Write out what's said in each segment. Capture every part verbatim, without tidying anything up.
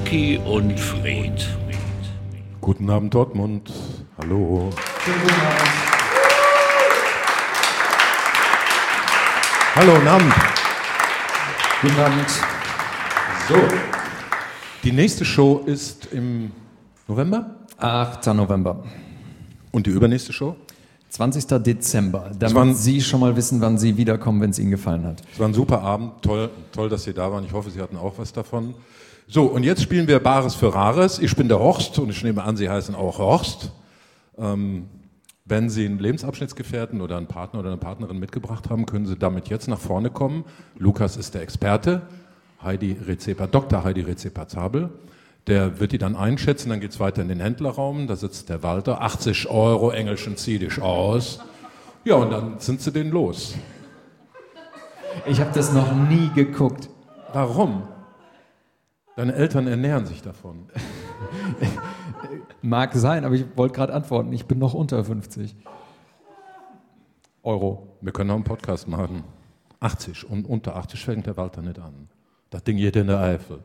Lucky und Fred. Guten Abend, Dortmund. Hallo. Schönen guten Abend. Hallo, guten Abend. Guten Abend. So, die nächste Show ist im November? achter November. Und die übernächste Show? zwanzigster Dezember. Damit waren, Sie schon mal wissen, wann Sie wiederkommen, wenn es Ihnen gefallen hat. Es war ein super Abend. Toll, toll, dass Sie da waren. Ich hoffe, Sie hatten auch was davon. So, und jetzt spielen wir Bares für Rares. Ich bin der Horst und ich nehme an, Sie heißen auch Horst. Ähm, wenn Sie einen Lebensabschnittsgefährten oder einen Partner oder eine Partnerin mitgebracht haben, können Sie damit jetzt nach vorne kommen. Lukas ist der Experte. Heidi Rezepa, Doktor Heidi Rezepa-Zabel. Der wird die dann einschätzen, dann geht es weiter in den Händlerraum, da sitzt der Walter, achtzig Euro, Engelschen, zieh dich aus. Ja, und dann sind sie den los. Ich habe das noch nie geguckt. Warum? Deine Eltern ernähren sich davon. Mag sein, aber ich wollte gerade antworten, ich bin noch unter fünfzig Euro. Wir können noch einen Podcast machen. achtzig und unter achtzig fängt der Walter nicht an. Das Ding geht in der Eifel.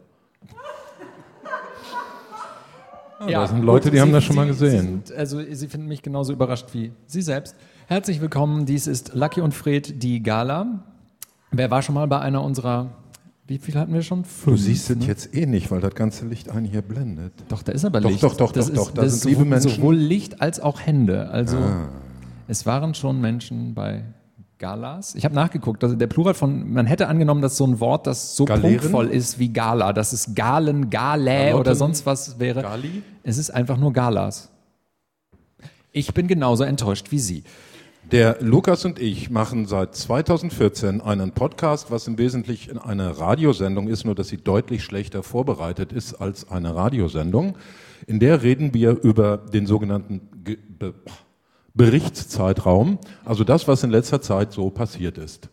Ja, ja, das sind Leute, die Sie, haben das schon Sie, mal gesehen. Sie sind, also Sie finden mich genauso überrascht wie Sie selbst. Herzlich willkommen, dies ist Lucky und Fred, die Gala. Wer war schon mal bei einer unserer, wie viel hatten wir schon? Fünf, du siehst es ne? jetzt eh nicht, weil das ganze Licht einen hier blendet. Doch, da ist aber doch, Licht. Doch, doch, das doch, ist, doch, da das sind ist liebe sowohl, Menschen. Sowohl Licht als auch Hände. Also ah. Es waren schon Menschen bei Galas. Ich habe nachgeguckt, also der Plural von, man hätte angenommen, dass so ein Wort, das so Galeeren? prunkvoll ist wie Gala, dass es Galen, Galä oder sonst was wäre. Gali? Es ist einfach nur Galas. Ich bin genauso enttäuscht wie Sie. Der Lukas und ich machen seit zweitausendvierzehn einen Podcast, was im Wesentlichen eine Radiosendung ist, nur dass sie deutlich schlechter vorbereitet ist als eine Radiosendung. In der reden wir über den sogenannten Ge- Be- Berichtszeitraum, also das, was in letzter Zeit so passiert ist.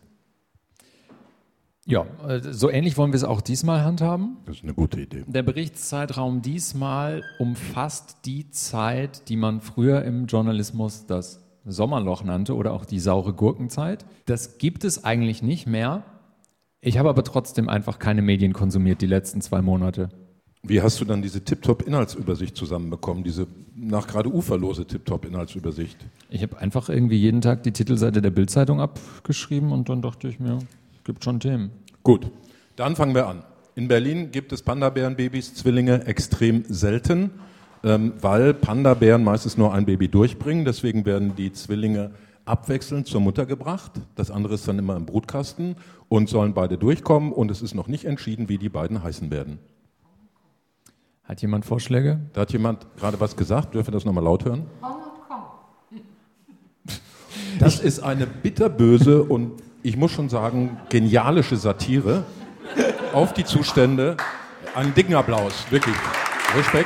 Ja, so ähnlich wollen wir es auch diesmal handhaben. Das ist eine gute Idee. Der Berichtszeitraum diesmal umfasst die Zeit, die man früher im Journalismus das Sommerloch nannte oder auch die saure Gurkenzeit. Das gibt es eigentlich nicht mehr. Ich habe aber trotzdem einfach keine Medien konsumiert die letzten zwei Monate. Wie hast du dann diese Tip-Top-Inhaltsübersicht zusammenbekommen, diese nach gerade uferlose Tip-Top-Inhaltsübersicht? Ich habe einfach irgendwie jeden Tag die Titelseite der Bild-Zeitung abgeschrieben und dann dachte ich mir, es gibt schon Themen. Gut, dann fangen wir an. In Berlin gibt es Panda-Bären-Babys, Zwillinge, extrem selten, ähm, weil Panda-Bären meistens nur ein Baby durchbringen. Deswegen werden die Zwillinge abwechselnd zur Mutter gebracht. Das andere ist dann immer im Brutkasten und sollen beide durchkommen. Und es ist noch nicht entschieden, wie die beiden heißen werden. Hat jemand Vorschläge? Da hat jemand gerade was gesagt. Dürfen wir das nochmal laut hören? Das ist eine bitterböse und ich muss schon sagen, genialische Satire auf die Zustände. Einen dicken Applaus, wirklich. Respekt.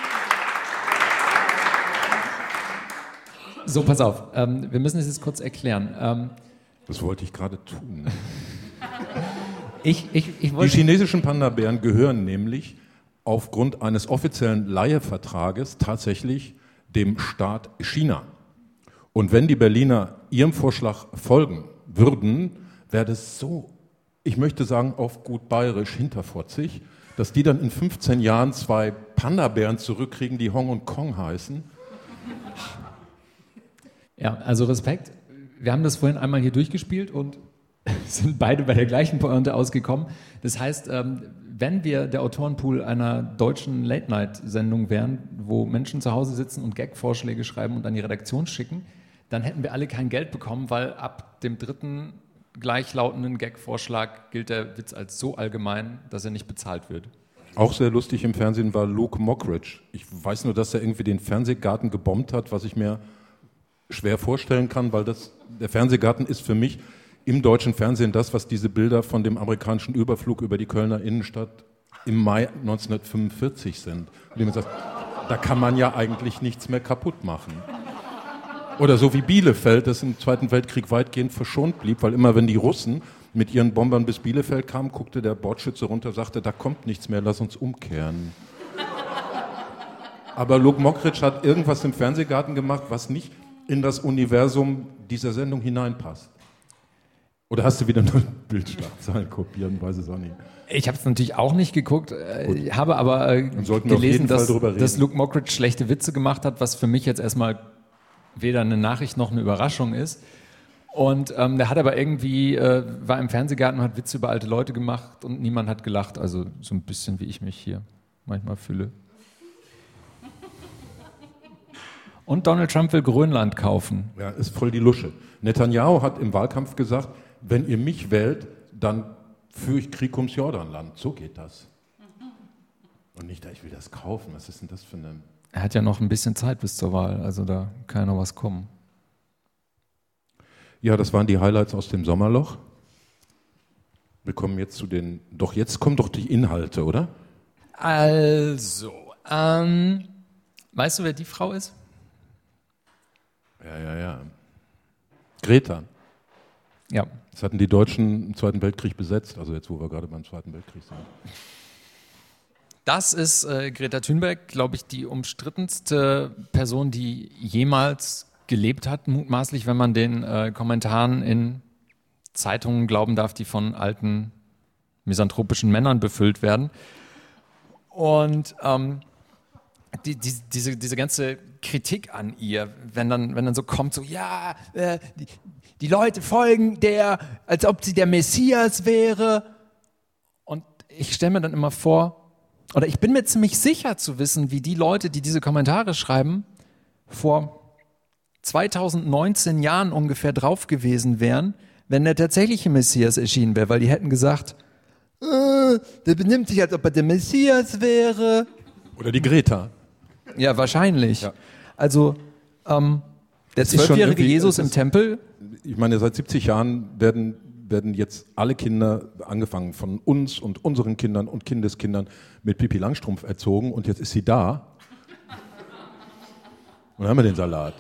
So, pass auf. Ähm, wir müssen es jetzt kurz erklären. Ähm, das wollte ich gerade tun. ich, ich, ich die wollte chinesischen Panda-Bären gehören nämlich aufgrund eines offiziellen Leihevertrages tatsächlich dem Staat China. Und wenn die Berliner ihrem Vorschlag folgen würden, wäre das so, ich möchte sagen, auf gut bayerisch hinterfotzig, dass die dann in fünfzehn Jahren zwei Panda-Bären zurückkriegen, die Hong und Kong heißen. Ja, also Respekt. Wir haben das vorhin einmal hier durchgespielt und sind beide bei der gleichen Pointe ausgekommen. Das heißt, wenn wir der Autorenpool einer deutschen Late-Night-Sendung wären, wo Menschen zu Hause sitzen und Gag-Vorschläge schreiben und an die Redaktion schicken, dann hätten wir alle kein Geld bekommen, weil ab dem dritten gleichlautenden Gag-Vorschlag gilt der Witz als so allgemein, dass er nicht bezahlt wird. Auch sehr lustig im Fernsehen war Luke Mockridge. Ich weiß nur, dass er irgendwie den Fernsehgarten gebombt hat, was ich mir schwer vorstellen kann, weil das, der Fernsehgarten ist für mich im deutschen Fernsehen das, was diese Bilder von dem amerikanischen Überflug über die Kölner Innenstadt im Mai neunzehnhundertfünfundvierzig sind. Und man sagt, da kann man ja eigentlich nichts mehr kaputt machen. Oder so wie Bielefeld, das im Zweiten Weltkrieg weitgehend verschont blieb, weil immer wenn die Russen mit ihren Bombern bis Bielefeld kamen, guckte der Bordschütze runter, sagte, da kommt nichts mehr, lass uns umkehren. Aber Luke Mockridge hat irgendwas im Fernsehgarten gemacht, was nicht in das Universum dieser Sendung hineinpasst. Oder hast du wieder nur Bildschlagzeilen kopieren, weiß es auch nicht. Ich habe es natürlich auch nicht geguckt, äh, habe aber äh, gelesen, dass, dass Luke Mockridge schlechte Witze gemacht hat, was für mich jetzt erstmal weder eine Nachricht noch eine Überraschung ist. Und ähm, der hat aber irgendwie, äh, war im Fernsehgarten und hat Witze über alte Leute gemacht und niemand hat gelacht. Also so ein bisschen wie ich mich hier manchmal fühle. Und Donald Trump will Grönland kaufen. Ja, ist voll die Lusche. Netanyahu hat im Wahlkampf gesagt, wenn ihr mich wählt, dann führe ich Krieg ums Jordanland. So geht das. Und nicht, ich will das kaufen. Was ist denn das für eine... Er hat ja noch ein bisschen Zeit bis zur Wahl, also da kann ja noch was kommen. Ja, das waren die Highlights aus dem Sommerloch. Wir kommen jetzt zu den... Doch, jetzt kommen doch die Inhalte, oder? Also, ähm, weißt du, wer die Frau ist? Ja, ja, ja. Greta. Ja. Das hatten die Deutschen im Zweiten Weltkrieg besetzt, also jetzt, wo wir gerade beim Zweiten Weltkrieg sind. Das ist äh, Greta Thunberg, glaube ich, die umstrittenste Person, die jemals gelebt hat, mutmaßlich, wenn man den äh, Kommentaren in Zeitungen glauben darf, die von alten misanthropischen Männern befüllt werden. Und ähm, die, die, diese, diese ganze Kritik an ihr, wenn dann, wenn dann so kommt, so, ja, äh, die, die Leute folgen der, als ob sie der Messias wäre. Und ich stelle mir dann immer vor, oder ich bin mir ziemlich sicher zu wissen, wie die Leute, die diese Kommentare schreiben, vor zweitausendneunzehn Jahren ungefähr drauf gewesen wären, wenn der tatsächliche Messias erschienen wäre, weil die hätten gesagt, äh, der benimmt sich, als ob er der Messias wäre. Oder die Greta. Ja, wahrscheinlich. Ja. Also, ähm, der Das ist schon zwölfjährige irgendwie- Jesus es im ist- Tempel, Ich meine, seit siebzig Jahren werden, werden jetzt alle Kinder, angefangen von uns und unseren Kindern und Kindeskindern, mit Pippi Langstrumpf erzogen und jetzt ist sie da. Und dann haben wir den Salat.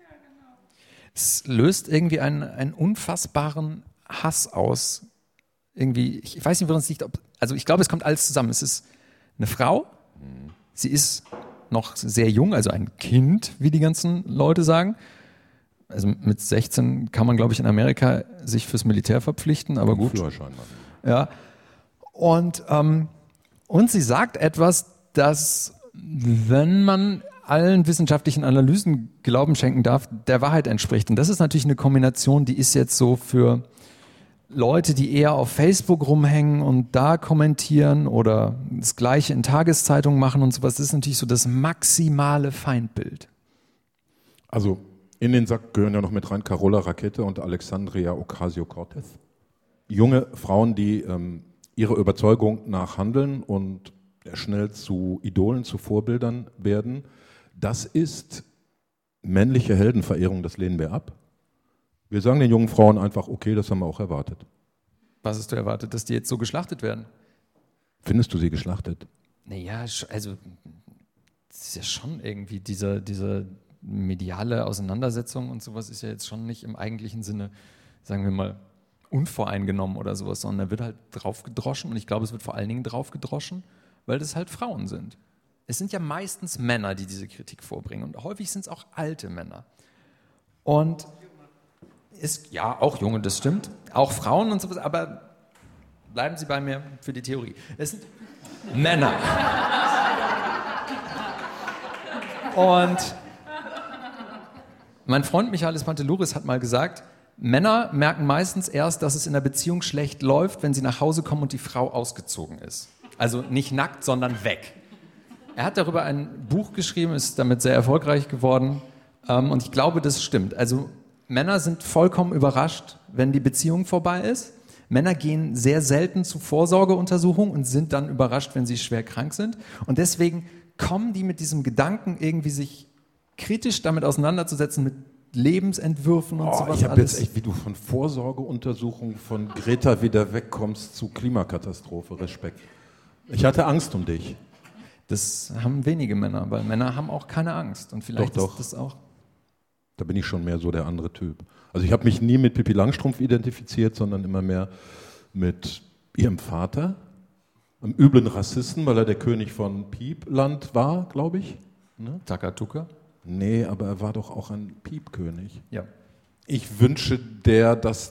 es löst irgendwie einen, einen unfassbaren Hass aus. Irgendwie, ich weiß nicht, woran es liegt. Ob, also ich glaube, es kommt alles zusammen. Es ist eine Frau, sie ist noch sehr jung, also ein Kind, wie die ganzen Leute sagen. Also mit sechzehn kann man, glaube ich, in Amerika sich fürs Militär verpflichten, aber gut. Führerschein machen. Ja. Und, ähm, und sie sagt etwas, das, wenn man allen wissenschaftlichen Analysen Glauben schenken darf, der Wahrheit entspricht. Und das ist natürlich eine Kombination, die ist jetzt so für Leute, die eher auf Facebook rumhängen und da kommentieren oder das Gleiche in Tageszeitungen machen und sowas. Das ist natürlich so das maximale Feindbild. Also in den Sack gehören ja noch mit rein Carola Rackete und Alexandria Ocasio-Cortez. Junge Frauen, die ähm, ihrer Überzeugung nach handeln und schnell zu Idolen, zu Vorbildern werden. Das ist männliche Heldenverehrung, das lehnen wir ab. Wir sagen den jungen Frauen einfach, okay, das haben wir auch erwartet. Was hast du erwartet, dass die jetzt so geschlachtet werden? Findest du sie geschlachtet? Naja, also das ist ja schon irgendwie diese, diese mediale Auseinandersetzung und sowas ist ja jetzt schon nicht im eigentlichen Sinne, sagen wir mal, unvoreingenommen oder sowas, sondern da wird halt draufgedroschen und ich glaube, es wird vor allen Dingen draufgedroschen, weil das halt Frauen sind. Es sind ja meistens Männer, die diese Kritik vorbringen und häufig sind es auch alte Männer. Und ist, ja, auch Junge, das stimmt, auch Frauen und sowas, aber bleiben Sie bei mir für die Theorie. Es sind Männer. Und mein Freund Michalis Pantelouris hat mal gesagt, Männer merken meistens erst, dass es in der Beziehung schlecht läuft, wenn sie nach Hause kommen und die Frau ausgezogen ist. Also nicht nackt, sondern weg. Er hat darüber ein Buch geschrieben, ist damit sehr erfolgreich geworden. Und ich glaube, das stimmt. Also Männer sind vollkommen überrascht, wenn die Beziehung vorbei ist. Männer gehen sehr selten zu Vorsorgeuntersuchungen und sind dann überrascht, wenn sie schwer krank sind. Und deswegen kommen die mit diesem Gedanken, irgendwie sich kritisch damit auseinanderzusetzen, mit Lebensentwürfen und Oh, sowas ich habe alles. jetzt echt, wie du von Vorsorgeuntersuchungen von Greta wieder wegkommst zu Klimakatastrophe, Respekt. Ich hatte Angst um dich. Das haben wenige Männer, weil Männer haben auch keine Angst. Und vielleicht Doch, doch. ist das auch... Da bin ich schon mehr so der andere Typ. Also ich habe mich nie mit Pippi Langstrumpf identifiziert, sondern immer mehr mit ihrem Vater, einem üblen Rassisten, weil er der König von Piepland war, glaube ich. Ne? Takatuka? Nee, aber er war doch auch ein Piepkönig. Ja. Ich wünsche der, dass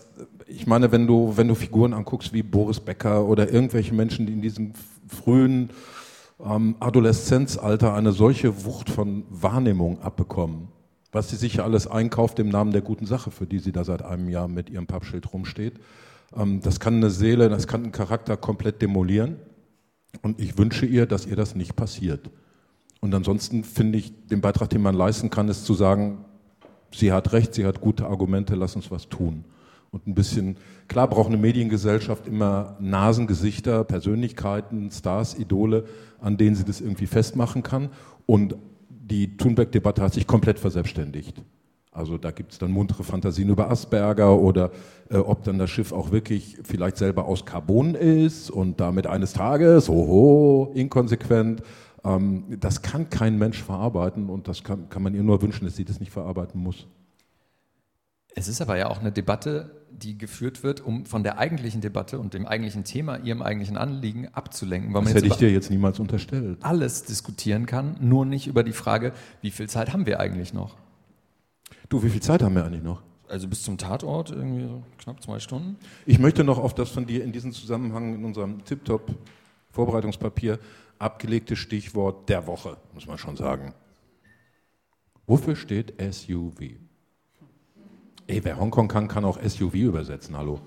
ich meine, wenn du, wenn du Figuren anguckst wie Boris Becker oder irgendwelche Menschen, die in diesem frühen ähm, Adoleszenzalter eine solche Wucht von Wahrnehmung abbekommen, was sie sich ja alles einkauft im Namen der guten Sache, für die sie da seit einem Jahr mit ihrem Pappschild rumsteht. Ähm, das kann eine Seele, das kann einen Charakter komplett demolieren. Und ich wünsche ihr, dass ihr das nicht passiert. Und ansonsten finde ich, den Beitrag, den man leisten kann, ist zu sagen, sie hat recht, sie hat gute Argumente, lass uns was tun. Und ein bisschen, klar braucht eine Mediengesellschaft immer Nasen, Gesichter, Persönlichkeiten, Stars, Idole, an denen sie das irgendwie festmachen kann. Und die Thunberg-Debatte hat sich komplett verselbstständigt. Also da gibt es dann muntere Fantasien über Asperger oder äh, ob dann das Schiff auch wirklich vielleicht selber aus Carbon ist und damit eines Tages, oho, inkonsequent. Ähm, das kann kein Mensch verarbeiten und das kann, kann man ihr nur wünschen, dass sie das nicht verarbeiten muss. Es ist aber ja auch eine Debatte, die geführt wird, um von der eigentlichen Debatte und dem eigentlichen Thema, ihrem eigentlichen Anliegen abzulenken. Weil das man hätte jetzt ich dir jetzt niemals unterstellt. Alles diskutieren kann, nur nicht über die Frage, wie viel Zeit haben wir eigentlich noch? Du, wie viel Zeit haben wir eigentlich noch? Also bis zum Tatort irgendwie so knapp zwei Stunden. Ich möchte noch auf das von dir in diesem Zusammenhang in unserem Tip-Top-Vorbereitungspapier abgelegte Stichwort der Woche, muss man schon sagen. Wofür steht S U V? Ey, wer Hongkong kann, kann auch S U V übersetzen, hallo.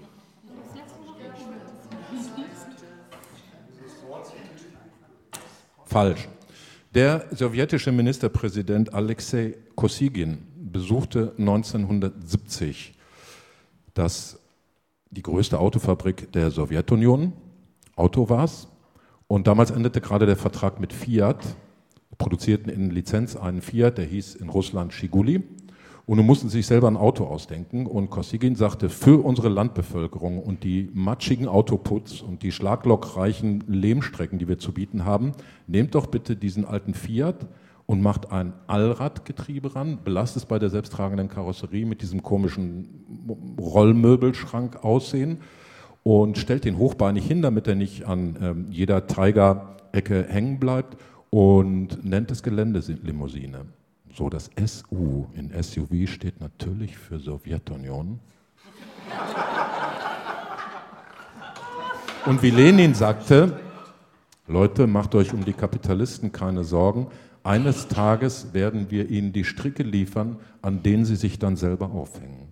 Falsch. Der sowjetische Ministerpräsident Alexei Kosygin besuchte neunzehnhundertsiebzig das, die größte Autofabrik der Sowjetunion, Autovas, und damals endete gerade der Vertrag mit Fiat, produzierten in Lizenz einen Fiat, der hieß in Russland Zhiguli. Und nun mussten sie sich selber ein Auto ausdenken und Kosygin sagte, für unsere Landbevölkerung und die matschigen Autoputz und die schlaglockreichen Lehmstrecken, die wir zu bieten haben, nehmt doch bitte diesen alten Fiat und macht ein Allradgetriebe ran, belasst es bei der selbsttragenden Karosserie mit diesem komischen Rollmöbelschrank aussehen und stellt den hochbeinig hin, damit er nicht an ähm, jeder Treigerecke hängen bleibt und nennt es Geländelimousine. So, das S U in S U V steht natürlich für Sowjetunion. Und wie Lenin sagte, Leute, macht euch um die Kapitalisten keine Sorgen. Eines Tages werden wir ihnen die Stricke liefern, an denen sie sich dann selber aufhängen.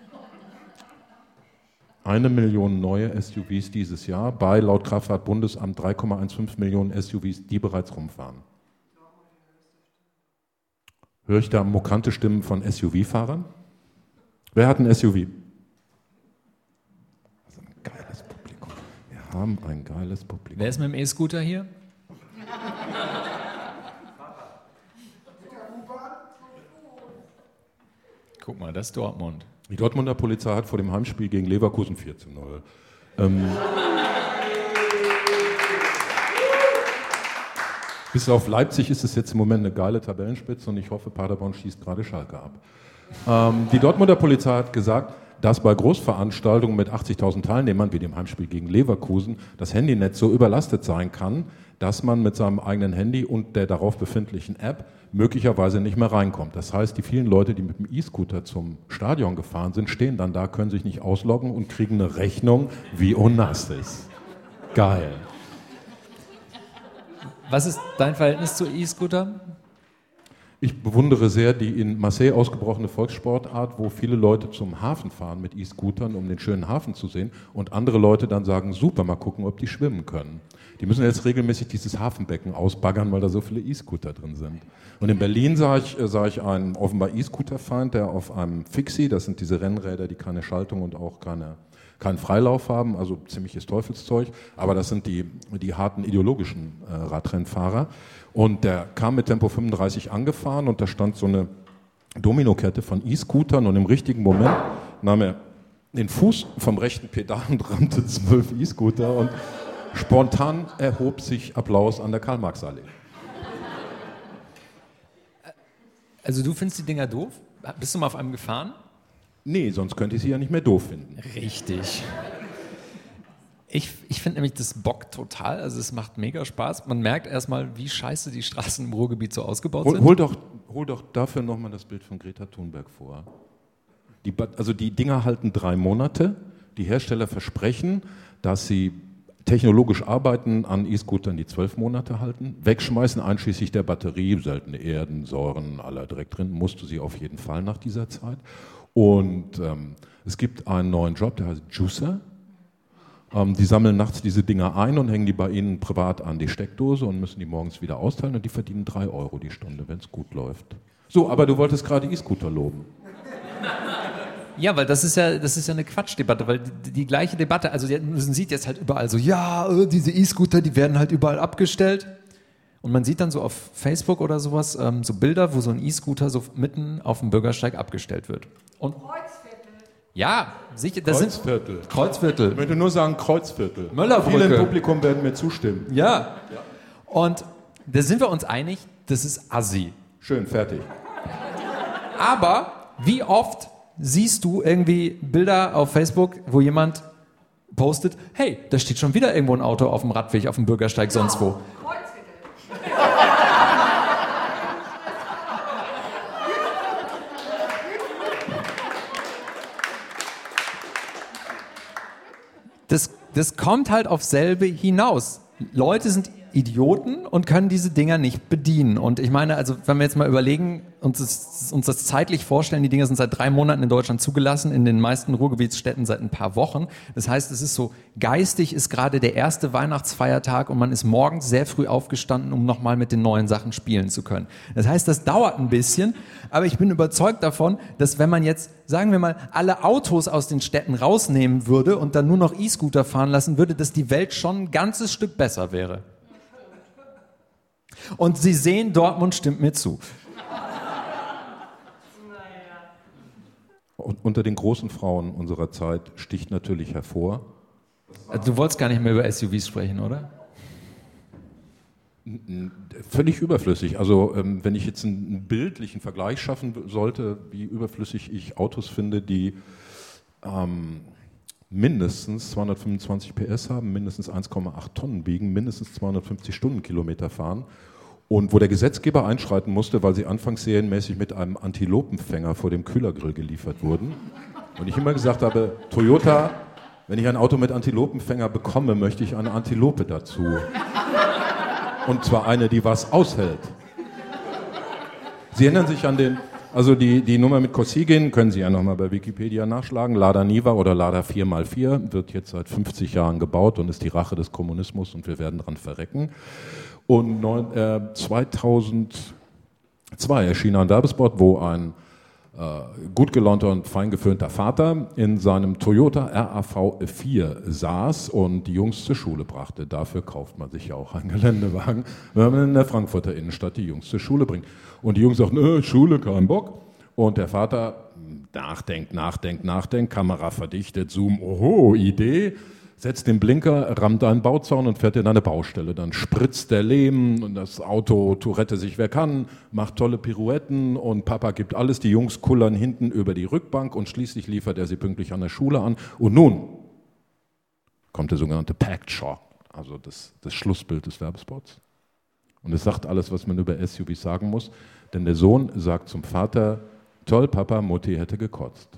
Eine Million neue S U Vs dieses Jahr bei, laut Kraftfahrtbundesamt, drei Komma fünfzehn Millionen S U Vs, die bereits rumfahren. Höre ich da mokante Stimmen von S U V-Fahrern? Wer hat ein S U V? Das ist ein geiles Publikum. Wir haben ein geiles Publikum. Wer ist mit dem E-Scooter hier? Guck mal, das ist Dortmund. Die Dortmunder Polizei hat vor dem Heimspiel gegen Leverkusen vier zu null. Ähm, Bis auf Leipzig ist es jetzt im Moment eine geile Tabellenspitze und ich hoffe, Paderborn schießt gerade Schalke ab. Ähm, die Dortmunder Polizei hat gesagt, dass bei Großveranstaltungen mit achtzigtausend Teilnehmern, wie dem Heimspiel gegen Leverkusen, das Handynetz so überlastet sein kann, dass man mit seinem eigenen Handy und der darauf befindlichen App möglicherweise nicht mehr reinkommt. Das heißt, die vielen Leute, die mit dem E-Scooter zum Stadion gefahren sind, stehen dann da, können sich nicht ausloggen und kriegen eine Rechnung wie Onassis. Geil. Was ist dein Verhältnis zu E-Scooter? Ich bewundere sehr die in Marseille ausgebrochene Volkssportart, wo viele Leute zum Hafen fahren mit E-Scootern, um den schönen Hafen zu sehen, und andere Leute dann sagen, super, mal gucken, ob die schwimmen können. Die müssen jetzt regelmäßig dieses Hafenbecken ausbaggern, weil da so viele E-Scooter drin sind. Und in Berlin sah ich, sah ich einen offenbar E-Scooter-Feind, der auf einem Fixie, das sind diese Rennräder, die keine Schaltung und auch keine, keinen Freilauf haben, also ziemliches Teufelszeug, aber das sind die, die harten ideologischen äh, Radrennfahrer. Und der kam mit Tempo fünfunddreißig angefahren und da stand so eine Dominokette von E-Scootern und im richtigen Moment nahm er den Fuß vom rechten Pedal und rammte zwölf E-Scooter und spontan erhob sich Applaus an der Karl-Marx-Allee. Also du findest die Dinger doof? Bist du mal auf einem gefahren? Nee, sonst könnte ich sie ja nicht mehr doof finden. Richtig. Ich, ich finde nämlich das Bock total, also es macht mega Spaß. Man merkt erstmal, wie scheiße die Straßen im Ruhrgebiet so ausgebaut hol, sind. Hol doch, hol doch dafür nochmal das Bild von Greta Thunberg vor. Die, also die Dinger halten drei Monate, Die Hersteller versprechen, dass sie technologisch arbeiten an E-Scootern, die zwölf Monate halten, wegschmeißen, einschließlich der Batterie, seltene Erden, Säuren, aller direkt drin, musst du sie auf jeden Fall nach dieser Zeit. Und ähm, es gibt einen neuen Job, der heißt Juicer. Ähm, die sammeln nachts diese Dinger ein und hängen die bei ihnen privat an die Steckdose und müssen die morgens wieder austeilen und die verdienen drei Euro die Stunde, wenn es gut läuft. So, aber du wolltest gerade E-Scooter loben. Ja, weil das ist ja, das ist ja eine Quatschdebatte, weil die, die gleiche Debatte, also man sieht jetzt halt überall so, ja, diese E-Scooter, die werden halt überall abgestellt. Und man sieht dann so auf Facebook oder sowas ähm, so Bilder, wo so ein E-Scooter so mitten auf dem Bürgersteig abgestellt wird. Und Kreuzviertel. Ja, sicher, das Kreuzviertel. sind Kreuzviertel. Ich möchte nur sagen Kreuzviertel. Möllerbrücke. Viele im Publikum werden mir zustimmen. Ja. ja. Und da sind wir uns einig, das ist assi. Schön, fertig. Aber wie oft siehst du irgendwie Bilder auf Facebook, wo jemand postet, hey, da steht schon wieder irgendwo ein Auto auf dem Radweg, auf dem Bürgersteig, sonst wo. Das, das kommt halt auf selbe hinaus. Leute sind Idioten und können diese Dinger nicht bedienen. Und ich meine, also wenn wir jetzt mal überlegen, uns das, uns das zeitlich vorstellen, die Dinger sind seit drei Monaten in Deutschland zugelassen, in den meisten Ruhrgebietsstädten seit ein paar Wochen. Das heißt, es ist so, geistig ist gerade der erste Weihnachtsfeiertag und man ist morgens sehr früh aufgestanden, um nochmal mit den neuen Sachen spielen zu können. Das heißt, das dauert ein bisschen, aber ich bin überzeugt davon, dass wenn man jetzt, sagen wir mal, alle Autos aus den Städten rausnehmen würde und dann nur noch E-Scooter fahren lassen würde, dass die Welt schon ein ganzes Stück besser wäre. Und Sie sehen, Dortmund stimmt mir zu. Und unter den großen Frauen unserer Zeit sticht natürlich hervor. Du wolltest gar nicht mehr über S U Vs sprechen, oder? Völlig überflüssig. Also ähm, wenn ich jetzt einen bildlichen Vergleich schaffen sollte, wie überflüssig ich Autos finde, die ähm, mindestens zweihundertfünfundzwanzig P S haben, mindestens eins Komma acht Tonnen wiegen, mindestens zweihundertfünfzig Stundenkilometer fahren und wo der Gesetzgeber einschreiten musste, weil sie anfangs serienmäßig mit einem Antilopenfänger vor dem Kühlergrill geliefert wurden. Und ich immer gesagt habe, Toyota, wenn ich ein Auto mit Antilopenfänger bekomme, möchte ich eine Antilope dazu. Und zwar eine, die was aushält. Sie erinnern sich an den... Also die, die Nummer mit Kosygin können Sie ja nochmal bei Wikipedia nachschlagen. Lada Niva oder Lada vier mal vier wird jetzt seit fünfzig Jahren gebaut und ist die Rache des Kommunismus und wir werden dran verrecken. Und neun, äh, zweitausendzwei erschien ein Werbespot, wo ein äh, gut gelaunter und fein geföhnter Vater in seinem Toyota R A V vier saß und die Jungs zur Schule brachte. Dafür kauft man sich ja auch einen Geländewagen, wenn man in der Frankfurter Innenstadt die Jungs zur Schule bringt. Und die Jungs sagten, äh, Schule, kein Bock. Und der Vater nachdenkt, nachdenkt, nachdenkt, Kamera verdichtet, Zoom, oho, Idee, setzt den Blinker, rammt einen Bauzaun und fährt in eine Baustelle. Dann spritzt der Lehm und das Auto Tourette sich wer kann, macht tolle Pirouetten und Papa gibt alles. Die Jungs kullern hinten über die Rückbank und schließlich liefert er sie pünktlich an der Schule an. Und nun kommt der sogenannte Packed Shot, also das, das Schlussbild des Werbespots. Und es sagt alles, was man über S U Vs sagen muss, denn der Sohn sagt zum Vater, toll, Papa, Mutti hätte gekotzt.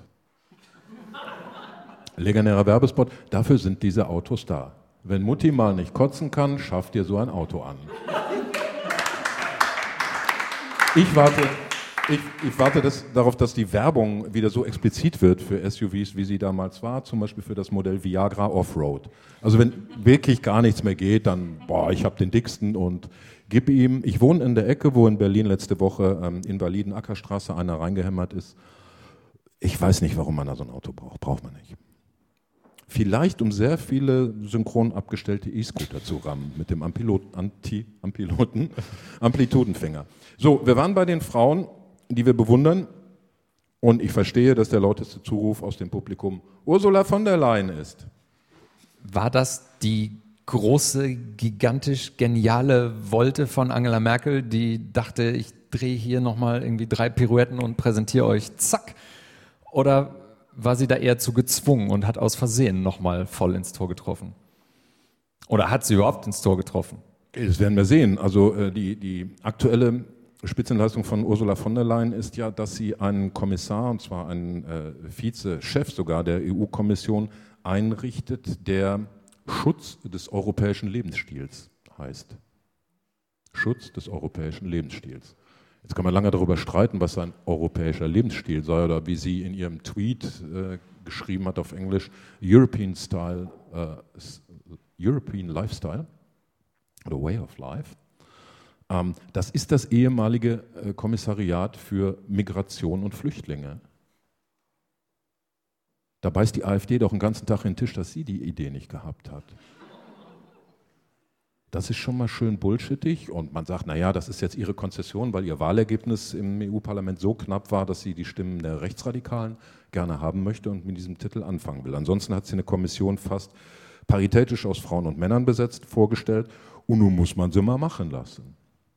Legendärer Werbespot, dafür sind diese Autos da. Wenn Mutti mal nicht kotzen kann, schafft ihr so ein Auto an. Ich warte, ich, ich warte das, darauf, dass die Werbung wieder so explizit wird für S U Vs, wie sie damals war, zum Beispiel für das Modell Viagra Offroad. Also wenn wirklich gar nichts mehr geht, dann, boah, ich habe den dicksten und gib ihm. Ich wohne in der Ecke, wo in Berlin letzte Woche ähm, Invaliden-Ackerstraße einer reingehämmert ist. Ich weiß nicht, warum man da so ein Auto braucht. Braucht man nicht. Vielleicht, um sehr viele synchron abgestellte E-Scooter zu rammen mit dem Ampilot, Anti, Ampiloten, Amplitudenfänger. So, wir waren bei den Frauen, die wir bewundern. Und ich verstehe, dass der lauteste Zuruf aus dem Publikum Ursula von der Leyen ist. War das die große, gigantisch geniale Wolte von Angela Merkel, die dachte, ich drehe hier nochmal irgendwie drei Pirouetten und präsentiere euch, zack? Oder war sie da eher zu gezwungen und hat aus Versehen nochmal voll ins Tor getroffen? Oder hat sie überhaupt ins Tor getroffen? Das werden wir sehen. Also äh, die, die aktuelle Spitzenleistung von Ursula von der Leyen ist ja, dass sie einen Kommissar, und zwar einen äh, Vizechef sogar der E U-Kommission, einrichtet, der Schutz des europäischen Lebensstils heißt. Schutz des europäischen Lebensstils. Jetzt kann man lange darüber streiten, was ein europäischer Lebensstil sei oder wie sie in ihrem Tweet äh, geschrieben hat auf Englisch, European Style, äh, European Lifestyle oder Way of Life. Ähm, das ist das ehemalige äh, Kommissariat für Migration und Flüchtlinge. Da beißt die AfD doch den ganzen Tag in den Tisch, dass sie die Idee nicht gehabt hat. Das ist schon mal schön bullshittig und man sagt, naja, das ist jetzt ihre Konzession, weil ihr Wahlergebnis im E U-Parlament so knapp war, dass sie die Stimmen der Rechtsradikalen gerne haben möchte und mit diesem Titel anfangen will. Ansonsten hat sie eine Kommission fast paritätisch aus Frauen und Männern besetzt vorgestellt und nun muss man sie mal machen lassen.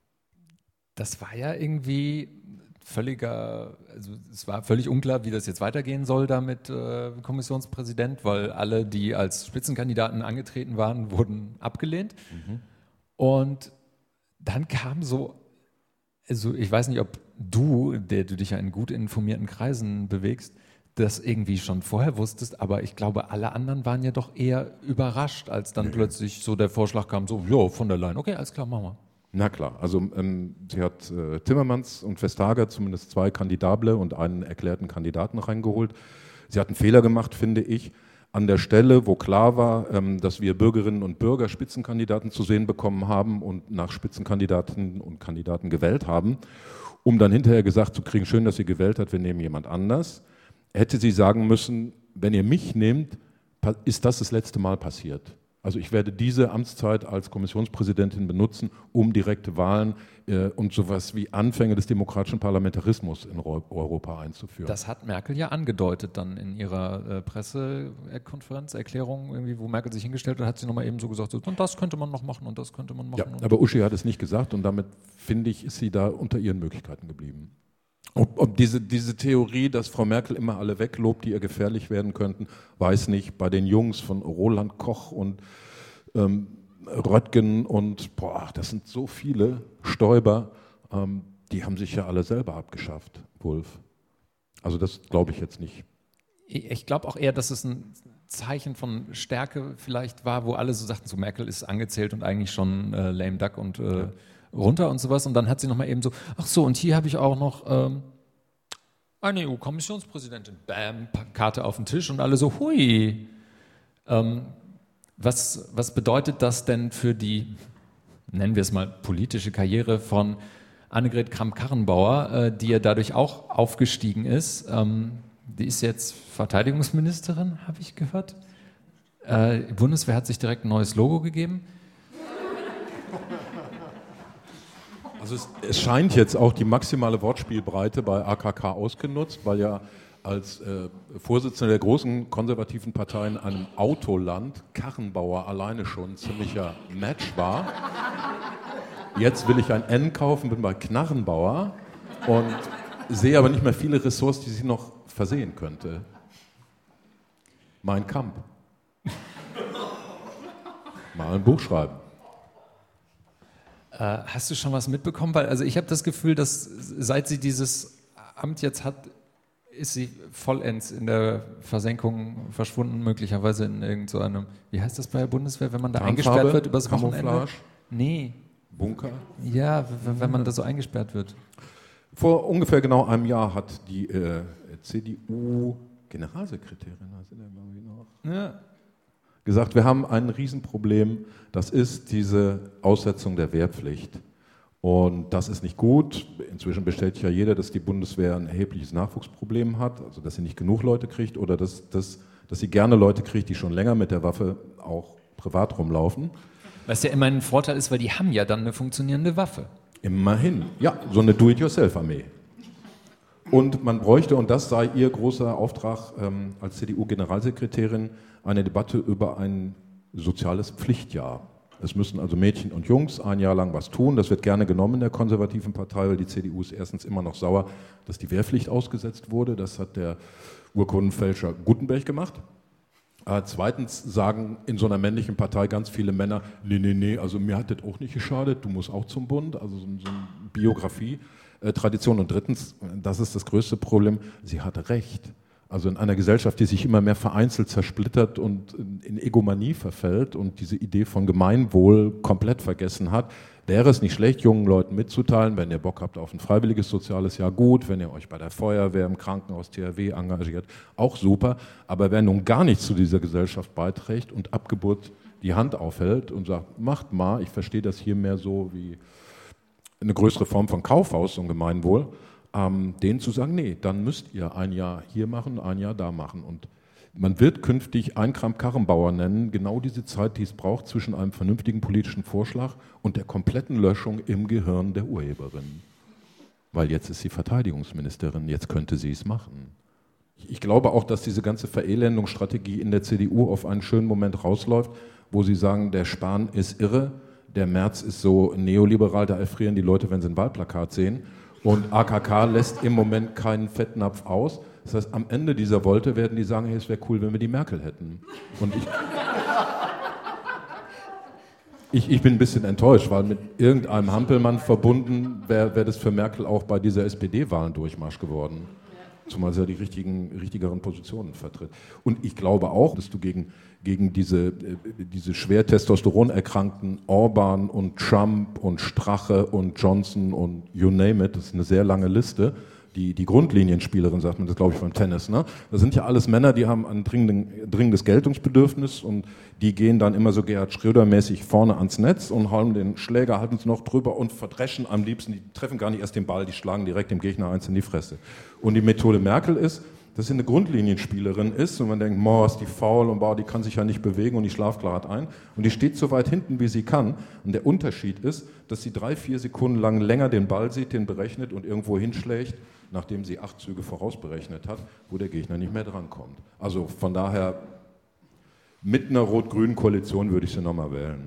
Das war ja irgendwie völliger, also es war völlig unklar, wie das jetzt weitergehen soll da mit äh, Kommissionspräsident, weil alle, die als Spitzenkandidaten angetreten waren, wurden abgelehnt. Mhm. Und dann kam so, also ich weiß nicht, ob du, der du dich ja in gut informierten Kreisen bewegst, das irgendwie schon vorher wusstest, aber ich glaube, alle anderen waren ja doch eher überrascht, als dann mhm. plötzlich so der Vorschlag kam, so, ja, von der Leyen, okay, alles klar, machen wir. Na klar, also ähm, sie hat äh, Timmermans und Vestager zumindest zwei Kandidable und einen erklärten Kandidaten reingeholt. Sie hat einen Fehler gemacht, finde ich, an der Stelle, wo klar war, ähm, dass wir Bürgerinnen und Bürger Spitzenkandidaten zu sehen bekommen haben und nach Spitzenkandidatinnen und Kandidaten gewählt haben, um dann hinterher gesagt zu kriegen, schön, dass ihr gewählt habt, wir nehmen jemand anders, hätte sie sagen müssen, wenn ihr mich nehmt, ist das das letzte Mal passiert. Also ich werde diese Amtszeit als Kommissionspräsidentin benutzen, um direkte Wahlen äh, und sowas wie Anfänge des demokratischen Parlamentarismus in Europa einzuführen. Das hat Merkel ja angedeutet dann in ihrer äh, Pressekonferenz, Erklärung, irgendwie, wo Merkel sich hingestellt hat, hat sie nochmal eben so gesagt, so, und das könnte man noch machen und das könnte man machen. Ja, aber Uschi hat es nicht gesagt und damit, finde ich, ist sie da unter ihren Möglichkeiten geblieben. Ob, ob diese, diese Theorie, dass Frau Merkel immer alle weglobt, die ihr gefährlich werden könnten, weiß nicht. Bei den Jungs von Roland Koch und ähm, Röttgen und, boah, das sind so viele Stoiber, ähm, die haben sich ja alle selber abgeschafft, Wulff. Also das glaube ich jetzt nicht. Ich glaube auch eher, dass es ein Zeichen von Stärke vielleicht war, wo alle so sagten, so Merkel ist angezählt und eigentlich schon äh, lame duck und äh, ja. runter und sowas. Und dann hat sie nochmal eben so, ach so, und hier habe ich auch noch ähm, eine E U-Kommissionspräsidentin. Bam, Karte auf den Tisch und alle so, hui. Ähm, was, was bedeutet das denn für die, nennen wir es mal, politische Karriere von Annegret Kramp-Karrenbauer, äh, die ja dadurch auch aufgestiegen ist? Ähm, die ist jetzt Verteidigungsministerin, habe ich gehört. Äh, die Bundeswehr hat sich direkt ein neues Logo gegeben. Also es, es scheint jetzt auch die maximale Wortspielbreite bei A K K ausgenutzt, weil ja als äh, Vorsitzender der großen konservativen Partei in einem Autoland Karrenbauer alleine schon ein ziemlicher Match war. Jetzt will ich ein N kaufen, bin bei Knarrenbauer und sehe aber nicht mehr viele Ressorts, die sie noch versehen könnte. Mein Kampf. Mal ein Buch schreiben. Hast du schon was mitbekommen? Weil, also ich habe das Gefühl, dass seit sie dieses Amt jetzt hat, ist sie vollends in der Versenkung verschwunden, möglicherweise in irgendeinem, wie heißt das bei der Bundeswehr, wenn man da Tarnfarbe, eingesperrt wird übers Camouflage, Wochenende? Nee. Bunker? Ja, wenn, wenn man da so eingesperrt wird. Vor ungefähr genau einem Jahr hat die äh, C D U-Generalsekretärin, glaube ich noch, ja. gesagt, wir haben ein Riesenproblem, das ist diese Aussetzung der Wehrpflicht. Und das ist nicht gut. Inzwischen bestätigt ja jeder, dass die Bundeswehr ein erhebliches Nachwuchsproblem hat, also dass sie nicht genug Leute kriegt oder dass, dass, dass sie gerne Leute kriegt, die schon länger mit der Waffe auch privat rumlaufen. Was ja immer ein Vorteil ist, weil die haben ja dann eine funktionierende Waffe. Immerhin, ja, so eine Do-it-yourself-Armee. Und man bräuchte, und das sei ihr großer Auftrag ähm, als C D U-Generalsekretärin, eine Debatte über ein soziales Pflichtjahr. Es müssen also Mädchen und Jungs ein Jahr lang was tun. Das wird gerne genommen in der konservativen Partei, weil die C D U ist erstens immer noch sauer, dass die Wehrpflicht ausgesetzt wurde. Das hat der Urkundenfälscher Gutenberg gemacht. Äh, zweitens sagen in so einer männlichen Partei ganz viele Männer, nee, nee, nee, also mir hat das auch nicht geschadet, du musst auch zum Bund. Also so, so eine Biografie. Tradition. Und drittens, das ist das größte Problem, sie hatte recht. Also in einer Gesellschaft, die sich immer mehr vereinzelt, zersplittert und in Egomanie verfällt und diese Idee von Gemeinwohl komplett vergessen hat, wäre es nicht schlecht, jungen Leuten mitzuteilen, wenn ihr Bock habt auf ein freiwilliges soziales Jahr, gut, wenn ihr euch bei der Feuerwehr, im Krankenhaus, T H W engagiert, auch super, aber wer nun gar nichts zu dieser Gesellschaft beiträgt und ab Geburt die Hand aufhält und sagt, macht mal, ich verstehe das hier mehr so wie eine größere Form von Kaufhaus und Gemeinwohl, ähm, denen zu sagen, nee, dann müsst ihr ein Jahr hier machen, ein Jahr da machen. Und man wird künftig Einkram-Karrenbauer nennen, genau diese Zeit, die es braucht zwischen einem vernünftigen politischen Vorschlag und der kompletten Löschung im Gehirn der Urheberin. Weil jetzt ist sie Verteidigungsministerin, jetzt könnte sie es machen. Ich glaube auch, dass diese ganze Verelendungsstrategie in der C D U auf einen schönen Moment rausläuft, wo sie sagen, der Spahn ist irre, der Merz ist so neoliberal, da erfrieren die Leute, wenn sie ein Wahlplakat sehen. Und A K K lässt im Moment keinen Fettnapf aus. Das heißt, am Ende dieser Wolte werden die sagen, hey, es wäre cool, wenn wir die Merkel hätten. Und ich, ich, ich bin ein bisschen enttäuscht, weil mit irgendeinem Hampelmann verbunden wäre wär das für Merkel auch bei dieser S P D-Wahl ein Durchmarsch geworden. Zumal sie ja die richtigen, richtigeren Positionen vertritt. Und ich glaube auch, dass du gegen, gegen diese, diese schwer Testosteron erkrankten Orban und Trump und Strache und Johnson und you name it, das ist eine sehr lange Liste, die, die Grundlinienspielerin, sagt man das, glaube ich, beim Tennis. Ne? Das sind ja alles Männer, die haben ein dringendes Geltungsbedürfnis und die gehen dann immer so Gerhard Schröder-mäßig vorne ans Netz und hauen den Schläger, halten es noch drüber und verdreschen am liebsten, die treffen gar nicht erst den Ball, die schlagen direkt dem Gegner eins in die Fresse. Und die Methode Merkel ist, dass sie eine Grundlinienspielerin ist und man denkt, boah, ist die faul und boah, die kann sich ja nicht bewegen und die schlaft gerade ein und die steht so weit hinten, wie sie kann. Und der Unterschied ist, dass sie drei, vier Sekunden lang länger den Ball sieht, den berechnet und irgendwo hinschlägt, nachdem sie acht Züge vorausberechnet hat, wo der Gegner nicht mehr drankommt. Also von daher, mit einer rot-grünen Koalition würde ich sie nochmal wählen.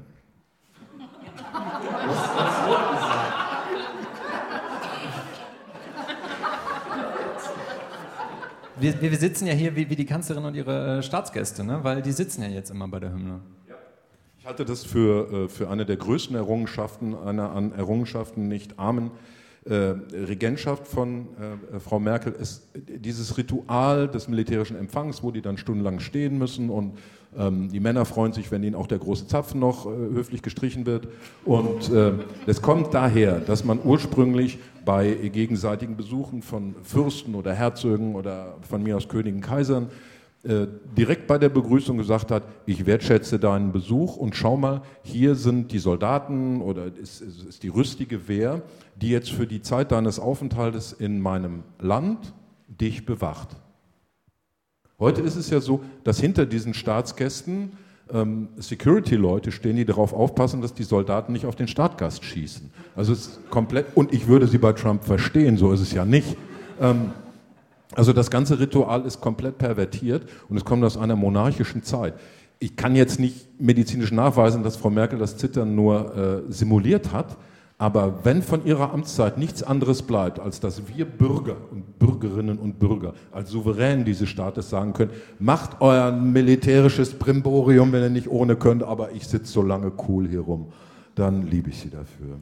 Wir, wir sitzen ja hier wie, wie die Kanzlerin und ihre äh, Staatsgäste, ne? Weil die sitzen ja jetzt immer bei der Hymne. Ja. Ich halte das für, äh, für eine der größten Errungenschaften, einer an Errungenschaften nicht armen äh, Regentschaft von äh, Frau Merkel, ist dieses Ritual des militärischen Empfangs, wo die dann stundenlang stehen müssen und ähm, die Männer freuen sich, wenn ihnen auch der große Zapfen noch äh, höflich gestrichen wird. Und äh, das kommt daher, dass man ursprünglich bei gegenseitigen Besuchen von Fürsten oder Herzögen oder von mir aus Königen, Kaisern äh, direkt bei der Begrüßung gesagt hat, ich wertschätze deinen Besuch und schau mal, hier sind die Soldaten oder ist, ist, ist die rüstige Wehr, die jetzt für die Zeit deines Aufenthaltes in meinem Land dich bewacht. Heute ist es ja so, dass hinter diesen Staatsgästen ähm, Security-Leute stehen, die darauf aufpassen, dass die Soldaten nicht auf den Staatsgast schießen. Also es ist komplett, und ich würde sie bei Trump verstehen, so ist es ja nicht. Ähm, also das ganze Ritual ist komplett pervertiert und es kommt aus einer monarchischen Zeit. Ich kann jetzt nicht medizinisch nachweisen, dass Frau Merkel das Zittern nur äh, simuliert hat, aber wenn von ihrer Amtszeit nichts anderes bleibt, als dass wir Bürger und Bürgerinnen und Bürger als Souverän dieses Staates sagen können, macht euer militärisches Brimborium, wenn ihr nicht ohne könnt, aber ich sitze so lange cool hier rum, dann liebe ich sie dafür.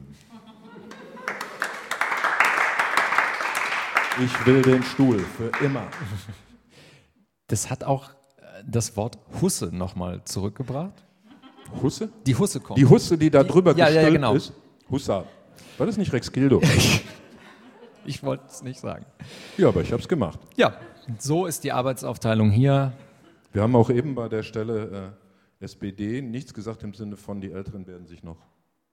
Ich will den Stuhl für immer. Das hat auch das Wort Husse nochmal zurückgebracht. Husse? Die Husse kommt. Die Husse, die da die, drüber ja, gestülpt ja, genau. ist. Hussa. War das nicht Rex Gildo? Ich wollte es nicht sagen. Ja, aber ich habe es gemacht. Ja, so ist die Arbeitsaufteilung hier. Wir haben auch eben bei der Stelle äh, S P D nichts gesagt im Sinne von, die Älteren werden sich noch...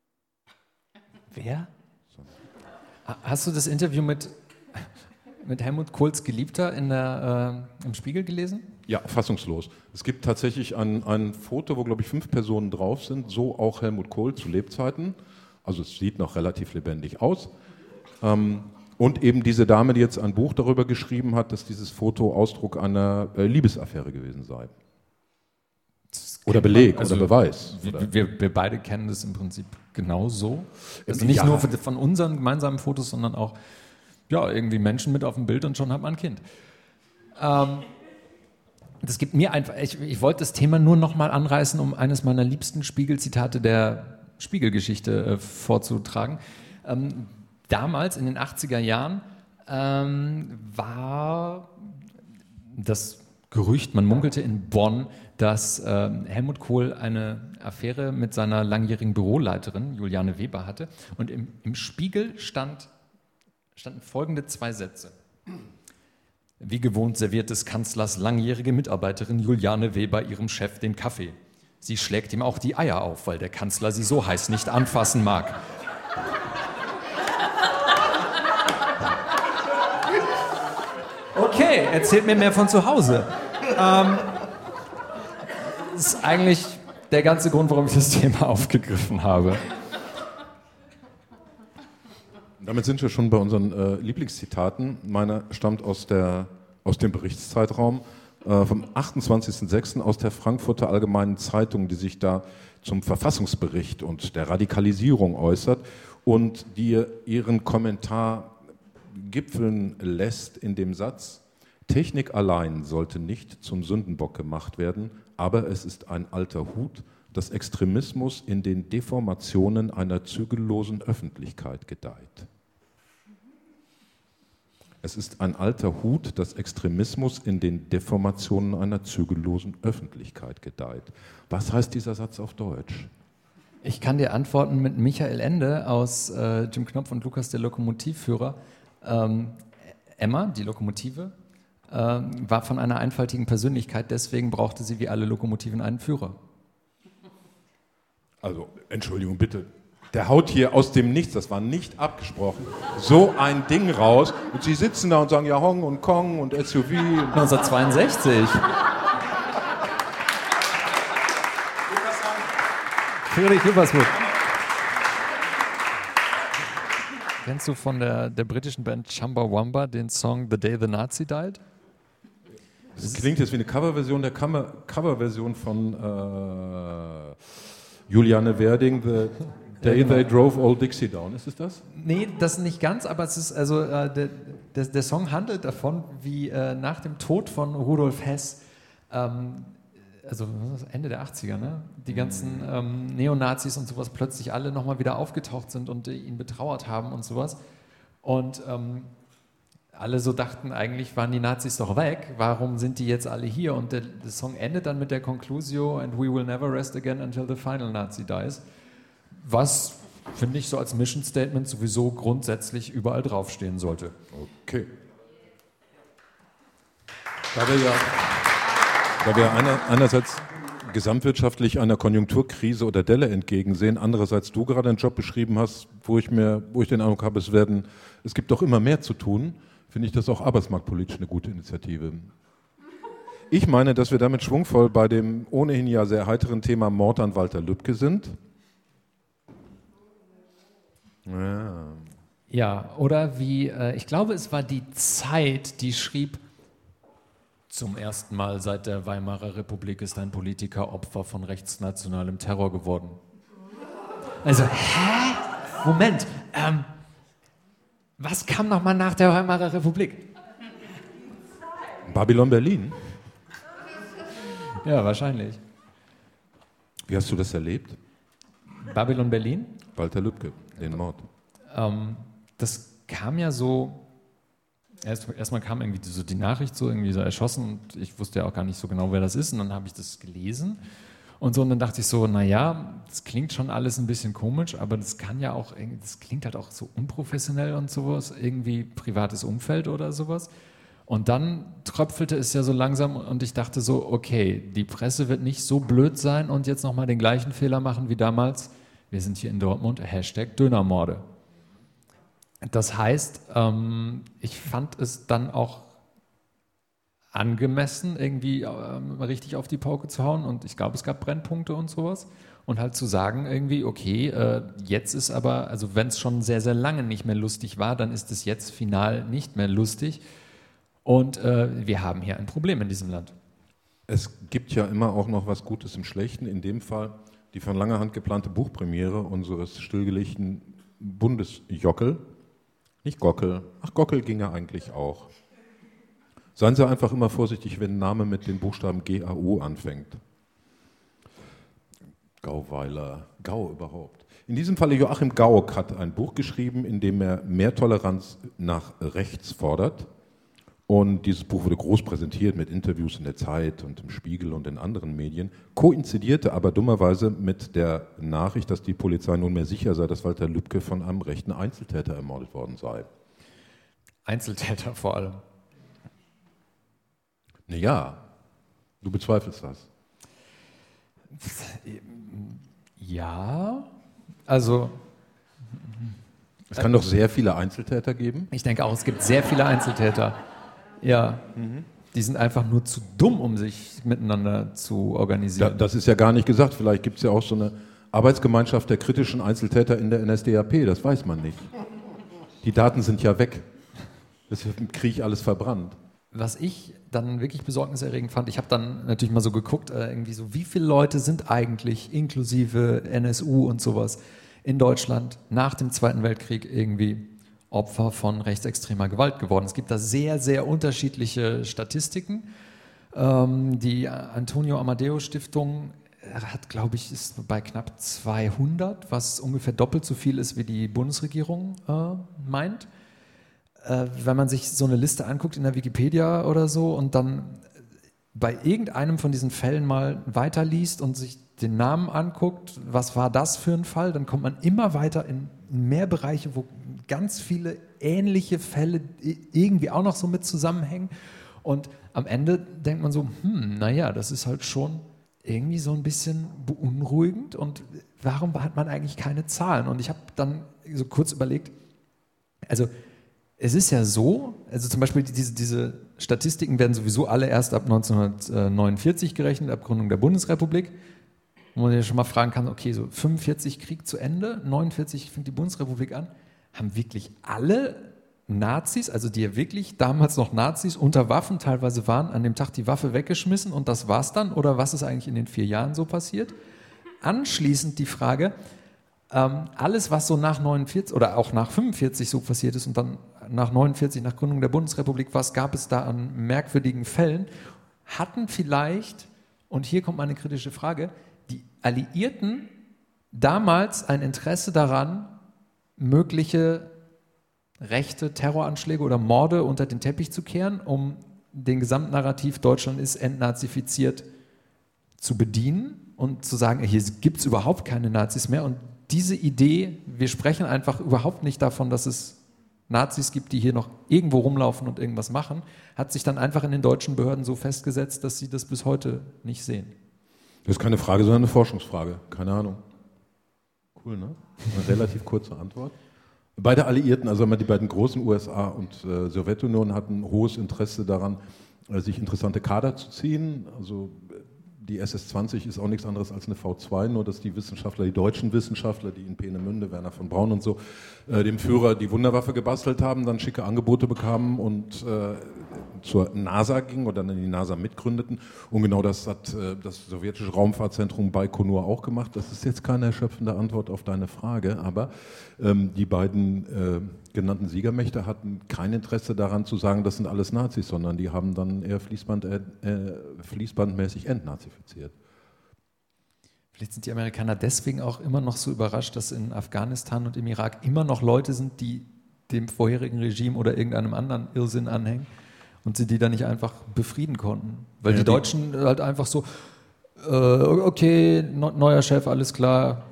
Wer? So. Hast du das Interview mit, mit Helmut Kohls Geliebter in der, äh, im Spiegel gelesen? Ja, fassungslos. Es gibt tatsächlich ein, ein Foto, wo, glaube ich, fünf Personen drauf sind, so auch Helmut Kohl zu Lebzeiten. Also es sieht noch relativ lebendig aus. Ähm, und eben diese Dame, die jetzt ein Buch darüber geschrieben hat, dass dieses Foto Ausdruck einer äh, Liebesaffäre gewesen sei. Oder Beleg also oder Beweis. Oder? Wir, wir beide kennen das im Prinzip genauso. Also nicht ja. nur von unseren gemeinsamen Fotos, sondern auch ja, irgendwie Menschen mit auf dem Bild und schon hat man ein Kind. Ähm, das gibt mir einfach, ich, ich wollte das Thema nur nochmal anreißen, um eines meiner liebsten Spiegelzitate der Spiegelgeschichte äh, vorzutragen. Ähm, damals in den achtziger Jahren ähm, war das Gerücht, man munkelte in Bonn, dass äh, Helmut Kohl eine Affäre mit seiner langjährigen Büroleiterin Juliane Weber hatte. Und im, im Spiegel stand, standen folgende zwei Sätze. Wie gewohnt serviert des Kanzlers langjährige Mitarbeiterin Juliane Weber ihrem Chef den Kaffee. Sie schlägt ihm auch die Eier auf, weil der Kanzler sie so heiß nicht anfassen mag. Okay, erzählt mir mehr von zu Hause. Ähm, das ist eigentlich der ganze Grund, warum ich das Thema aufgegriffen habe. Damit sind wir schon bei unseren äh, Lieblingszitaten. Meiner stammt aus, der, aus dem Berichtszeitraum äh, vom achtundzwanzigsten sechsten aus der Frankfurter Allgemeinen Zeitung, die sich da zum Verfassungsbericht und der Radikalisierung äußert und die ihren Kommentar gipfeln lässt in dem Satz: Technik allein sollte nicht zum Sündenbock gemacht werden, aber es ist ein alter Hut, dass Extremismus in den Deformationen einer zügellosen Öffentlichkeit gedeiht. Es ist ein alter Hut, dass Extremismus in den Deformationen einer zügellosen Öffentlichkeit gedeiht. Was heißt dieser Satz auf Deutsch? Ich kann dir antworten mit Michael Ende aus äh, Jim Knopf und Lukas, der Lokomotivführer. Ähm, Emma, die Lokomotive, äh, war von einer einfaltigen Persönlichkeit, deswegen brauchte sie wie alle Lokomotiven einen Führer. Also, Entschuldigung, bitte. Der haut hier aus dem Nichts, das war nicht abgesprochen, so ein Ding raus. Und Sie sitzen da und sagen, ja, Hong und Kong und S U V. neunzehnhundertzweiundsechzig. Friedrich Hüppersmuth. Kennst du von der, der britischen Band Chumbawamba den Song The Day the Nazi Died? Das klingt jetzt wie eine Coverversion der Cover- Coverversion von äh, Juliane Werding, The Day Ja, genau. They Drove Old Dixie Down. Ist es das? Nee, das nicht ganz, aber es ist also äh, der, der, der Song handelt davon, wie äh, nach dem Tod von Rudolf Hess, ähm, also Ende der achtziger, ne? Die ganzen ähm, Neonazis und sowas plötzlich alle nochmal wieder aufgetaucht sind und äh, ihn betrauert haben und sowas. Und ähm, alle so dachten, eigentlich waren die Nazis doch weg, warum sind die jetzt alle hier? Und der, der Song endet dann mit der Conclusio and we will never rest again until the final Nazi dies. Was, finde ich, so als Mission Statement sowieso grundsätzlich überall draufstehen sollte. Okay. Da wir ja, da wir einer, einerseits gesamtwirtschaftlich einer Konjunkturkrise oder Delle entgegensehen, andererseits du gerade einen Job beschrieben hast, wo ich, mir, wo ich den Eindruck habe, es, werden, es gibt doch immer mehr zu tun, finde ich das auch arbeitsmarktpolitisch eine gute Initiative. Ich meine, dass wir damit schwungvoll bei dem ohnehin ja sehr heiteren Thema Mord an Walter Lübcke sind. Ja. Ja, oder wie, äh, ich glaube, es war die Zeit, die schrieb, zum ersten Mal seit der Weimarer Republik ist ein Politiker Opfer von rechtsnationalem Terror geworden. Also, hä? Moment, ähm, was kam nochmal nach der Weimarer Republik? Babylon Berlin. Ja, wahrscheinlich. Wie hast du das erlebt? Babylon Berlin? Walter Lübcke, den Mord. Ähm, das kam ja so, erst, erstmal kam irgendwie so die Nachricht so irgendwie so erschossen und ich wusste ja auch gar nicht so genau, wer das ist und dann habe ich das gelesen und so und dann dachte ich so, naja, das klingt schon alles ein bisschen komisch, aber das kann ja auch, das klingt halt auch so unprofessionell und sowas, irgendwie privates Umfeld oder sowas. Und dann tröpfelte es ja so langsam und ich dachte so, okay, die Presse wird nicht so blöd sein und jetzt nochmal den gleichen Fehler machen wie damals. Wir sind hier in Dortmund, Hashtag Dönermorde. Das heißt, ähm, ich fand es dann auch angemessen, irgendwie ähm, richtig auf die Pauke zu hauen und ich glaube, es gab Brennpunkte und sowas und halt zu sagen irgendwie, okay, äh, jetzt ist aber, also wenn es schon sehr, sehr lange nicht mehr lustig war, dann ist es jetzt final nicht mehr lustig und äh, wir haben hier ein Problem in diesem Land. Es gibt ja immer auch noch was Gutes im Schlechten, in dem Fall die von langer Hand geplante Buchpremiere unseres stillgelegten Bundesjockel. Nicht Gockel. Ach, Gockel ginge eigentlich auch. Seien Sie einfach immer vorsichtig, wenn ein Name mit den Buchstaben G A U anfängt. Gauweiler, Gau überhaupt. In diesem Falle Joachim Gauck hat ein Buch geschrieben, in dem er mehr Toleranz nach rechts fordert Und dieses Buch wurde groß präsentiert mit Interviews in der Zeit und im Spiegel und in anderen Medien, koinzidierte aber dummerweise mit der Nachricht, dass die Polizei nunmehr sicher sei, dass Walter Lübcke von einem rechten Einzeltäter ermordet worden sei. Einzeltäter vor allem. Naja, du bezweifelst das. Ja, also... Es kann doch sehr viele Einzeltäter geben. Ich denke auch, es gibt sehr viele Einzeltäter. Ja, mhm. Die sind einfach nur zu dumm, um sich miteinander zu organisieren. Da, das ist ja gar nicht gesagt. Vielleicht gibt es ja auch so eine Arbeitsgemeinschaft der kritischen Einzeltäter in der N S D A P. Das weiß man nicht. Die Daten sind ja weg. Das ist im Krieg alles verbrannt. Was ich dann wirklich besorgniserregend fand, ich habe dann natürlich mal so geguckt, äh, irgendwie so, wie viele Leute sind eigentlich inklusive N S U und sowas in Deutschland nach dem Zweiten Weltkrieg irgendwie Opfer von rechtsextremer Gewalt geworden. Es gibt da sehr, sehr unterschiedliche Statistiken. Ähm, die Antonio Amadeo Stiftung hat, glaube ich, ist bei knapp zweihundert, was ungefähr doppelt so viel ist, wie die Bundesregierung äh, meint. Äh, wenn man sich so eine Liste anguckt in der Wikipedia oder so und dann bei irgendeinem von diesen Fällen mal weiterliest und sich den Namen anguckt, was war das für ein Fall, dann kommt man immer weiter in mehr Bereiche, wo ganz viele ähnliche Fälle irgendwie auch noch so mit zusammenhängen. Und am Ende denkt man so, hm, naja, das ist halt schon irgendwie so ein bisschen beunruhigend und warum hat man eigentlich keine Zahlen? Und ich habe dann so kurz überlegt, also es ist ja so, also zum Beispiel diese, diese Statistiken werden sowieso alle erst ab neunzehnhundertneunundvierzig gerechnet, ab Gründung der Bundesrepublik. Wo man ja schon mal fragen kann, okay, so fünfundvierzig Krieg zu Ende, neunundvierzig fängt die Bundesrepublik an. Haben wirklich alle Nazis, also die ja wirklich damals noch Nazis unter Waffen teilweise waren, an dem Tag die Waffe weggeschmissen und das war's dann? Oder was ist eigentlich in den vier Jahren so passiert? Anschließend die Frage, ähm, alles was so nach neunundvierzig oder auch nach fünfundvierzig so passiert ist und dann nach neunundvierzig, nach Gründung der Bundesrepublik, was gab es da an merkwürdigen Fällen, hatten vielleicht, und hier kommt meine kritische Frage, die Alliierten damals ein Interesse daran, mögliche rechte Terroranschläge oder Morde unter den Teppich zu kehren, um den Gesamtnarrativ Deutschland ist entnazifiziert zu bedienen und zu sagen, hier gibt es überhaupt keine Nazis mehr. Und diese Idee, wir sprechen einfach überhaupt nicht davon, dass es Nazis gibt, die hier noch irgendwo rumlaufen und irgendwas machen, hat sich dann einfach in den deutschen Behörden so festgesetzt, dass sie das bis heute nicht sehen. Das ist keine Frage, sondern eine Forschungsfrage. Keine Ahnung. Cool, ne? Eine relativ kurze Antwort. Beide Alliierten, also die beiden großen U S A und äh, Sowjetunion, hatten hohes Interesse daran, äh, sich interessante Kader zu ziehen. Also die S S zwanzig ist auch nichts anderes als eine V zwei, nur dass die Wissenschaftler, die deutschen Wissenschaftler, die in Peenemünde, Werner von Braun und so, äh, dem Führer die Wunderwaffe gebastelt haben, dann schicke Angebote bekamen und äh, zur NASA gingen oder dann die NASA mitgründeten. Und genau das hat äh, das sowjetische Raumfahrtzentrum Baikonur auch gemacht. Das ist jetzt keine erschöpfende Antwort auf deine Frage, aber ähm, die beiden äh, genannten Siegermächte hatten kein Interesse daran zu sagen, das sind alles Nazis, sondern die haben dann eher Fließband, äh, fließbandmäßig entnazifiziert. Vielleicht sind die Amerikaner deswegen auch immer noch so überrascht, dass in Afghanistan und im Irak immer noch Leute sind, die dem vorherigen Regime oder irgendeinem anderen Irrsinn anhängen und sie die dann nicht einfach befrieden konnten. Weil ja, die Deutschen halt einfach so, äh, okay, neuer Chef, alles klar.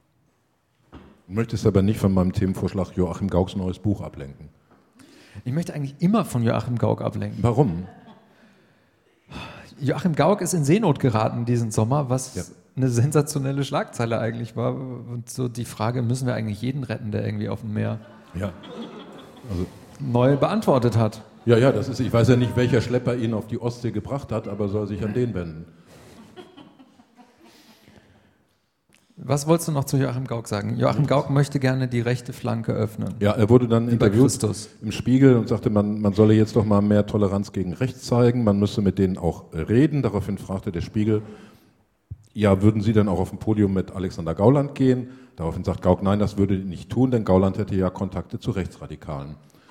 Du möchtest aber nicht von meinem Themenvorschlag Joachim Gauks neues Buch ablenken. Ich möchte eigentlich immer von Joachim Gauck ablenken. Warum? Joachim Gauck ist in Seenot geraten diesen Sommer, was ja. eine sensationelle Schlagzeile eigentlich war. Und so die Frage, müssen wir eigentlich jeden retten, der irgendwie auf dem Meer ja. also, neu beantwortet hat. Ja, ja, das ist, ich weiß ja nicht, welcher Schlepper ihn auf die Ostsee gebracht hat, aber soll sich an den wenden. Was wolltest du noch zu Joachim Gauck sagen? Joachim Gauck möchte gerne die rechte Flanke öffnen. Ja, er wurde dann interviewt im Spiegel und sagte, man, man solle jetzt doch mal mehr Toleranz gegen rechts zeigen, man müsse mit denen auch reden. Daraufhin fragte der Spiegel, ja, würden Sie dann auch auf dem Podium mit Alexander Gauland gehen? Daraufhin sagt Gauck, nein, das würde er nicht tun, denn Gauland hätte ja Kontakte zu Rechtsradikalen.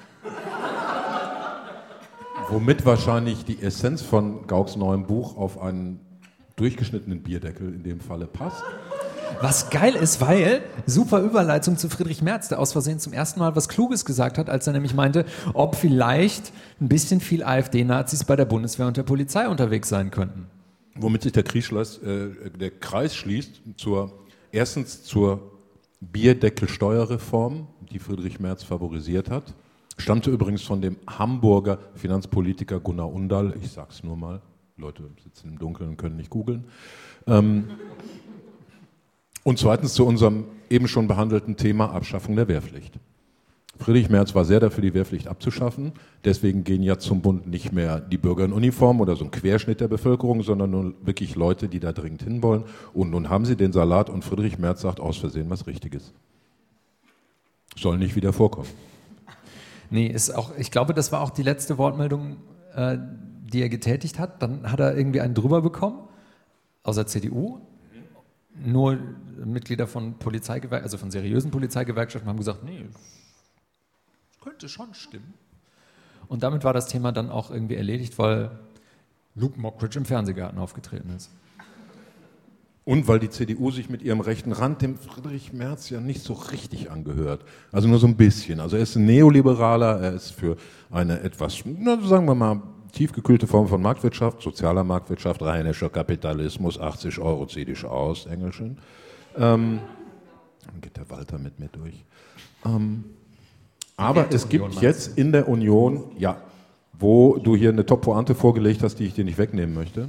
Womit wahrscheinlich die Essenz von Gaucks neuem Buch auf einen durchgeschnittenen Bierdeckel in dem Falle passt. Was geil ist, weil, super Überleitung zu Friedrich Merz, der aus Versehen zum ersten Mal was Kluges gesagt hat, als er nämlich meinte, ob vielleicht ein bisschen viel AfD-Nazis bei der Bundeswehr und der Polizei unterwegs sein könnten. Womit sich der, Kreis, äh, der Kreis schließt, zur, erstens zur Bierdeckelsteuerreform, die Friedrich Merz favorisiert hat. Stammte übrigens von dem Hamburger Finanzpolitiker Gunnar Undall, ich sag's nur mal, Leute sitzen im Dunkeln und können nicht googeln. Ähm, und zweitens zu unserem eben schon behandelten Thema Abschaffung der Wehrpflicht. Friedrich Merz war sehr dafür, die Wehrpflicht abzuschaffen. Deswegen gehen ja zum Bund nicht mehr die Bürger in Uniform oder so ein Querschnitt der Bevölkerung, sondern nur wirklich Leute, die da dringend hinwollen. Und nun haben sie den Salat und Friedrich Merz sagt aus Versehen was Richtiges. Soll nicht wieder vorkommen. Nee, ist auch, ich glaube, das war auch die letzte Wortmeldung, äh, die er getätigt hat. Dann hat er irgendwie einen drüber bekommen, aus der C D U. Nur Mitglieder von Polizeigewerkschaften, also von seriösen Polizeigewerkschaften haben gesagt, nee, das könnte schon stimmen. Und damit war das Thema dann auch irgendwie erledigt, weil Luke Mockridge im Fernsehgarten aufgetreten ist. Und weil die C D U sich mit ihrem rechten Rand dem Friedrich Merz ja nicht so richtig angehört. Also nur so ein bisschen. Also er ist ein Neoliberaler, er ist für eine etwas, na, sagen wir mal, tiefgekühlte Form von Marktwirtschaft, sozialer Marktwirtschaft, rheinischer Kapitalismus, achtzig Euro zieh dich aus, Engelchen. Ähm, dann geht der Walter mit mir durch. Ähm, aber es gibt jetzt in der Union, ja, wo du hier eine Top-Pointe vorgelegt hast, die ich dir nicht wegnehmen möchte.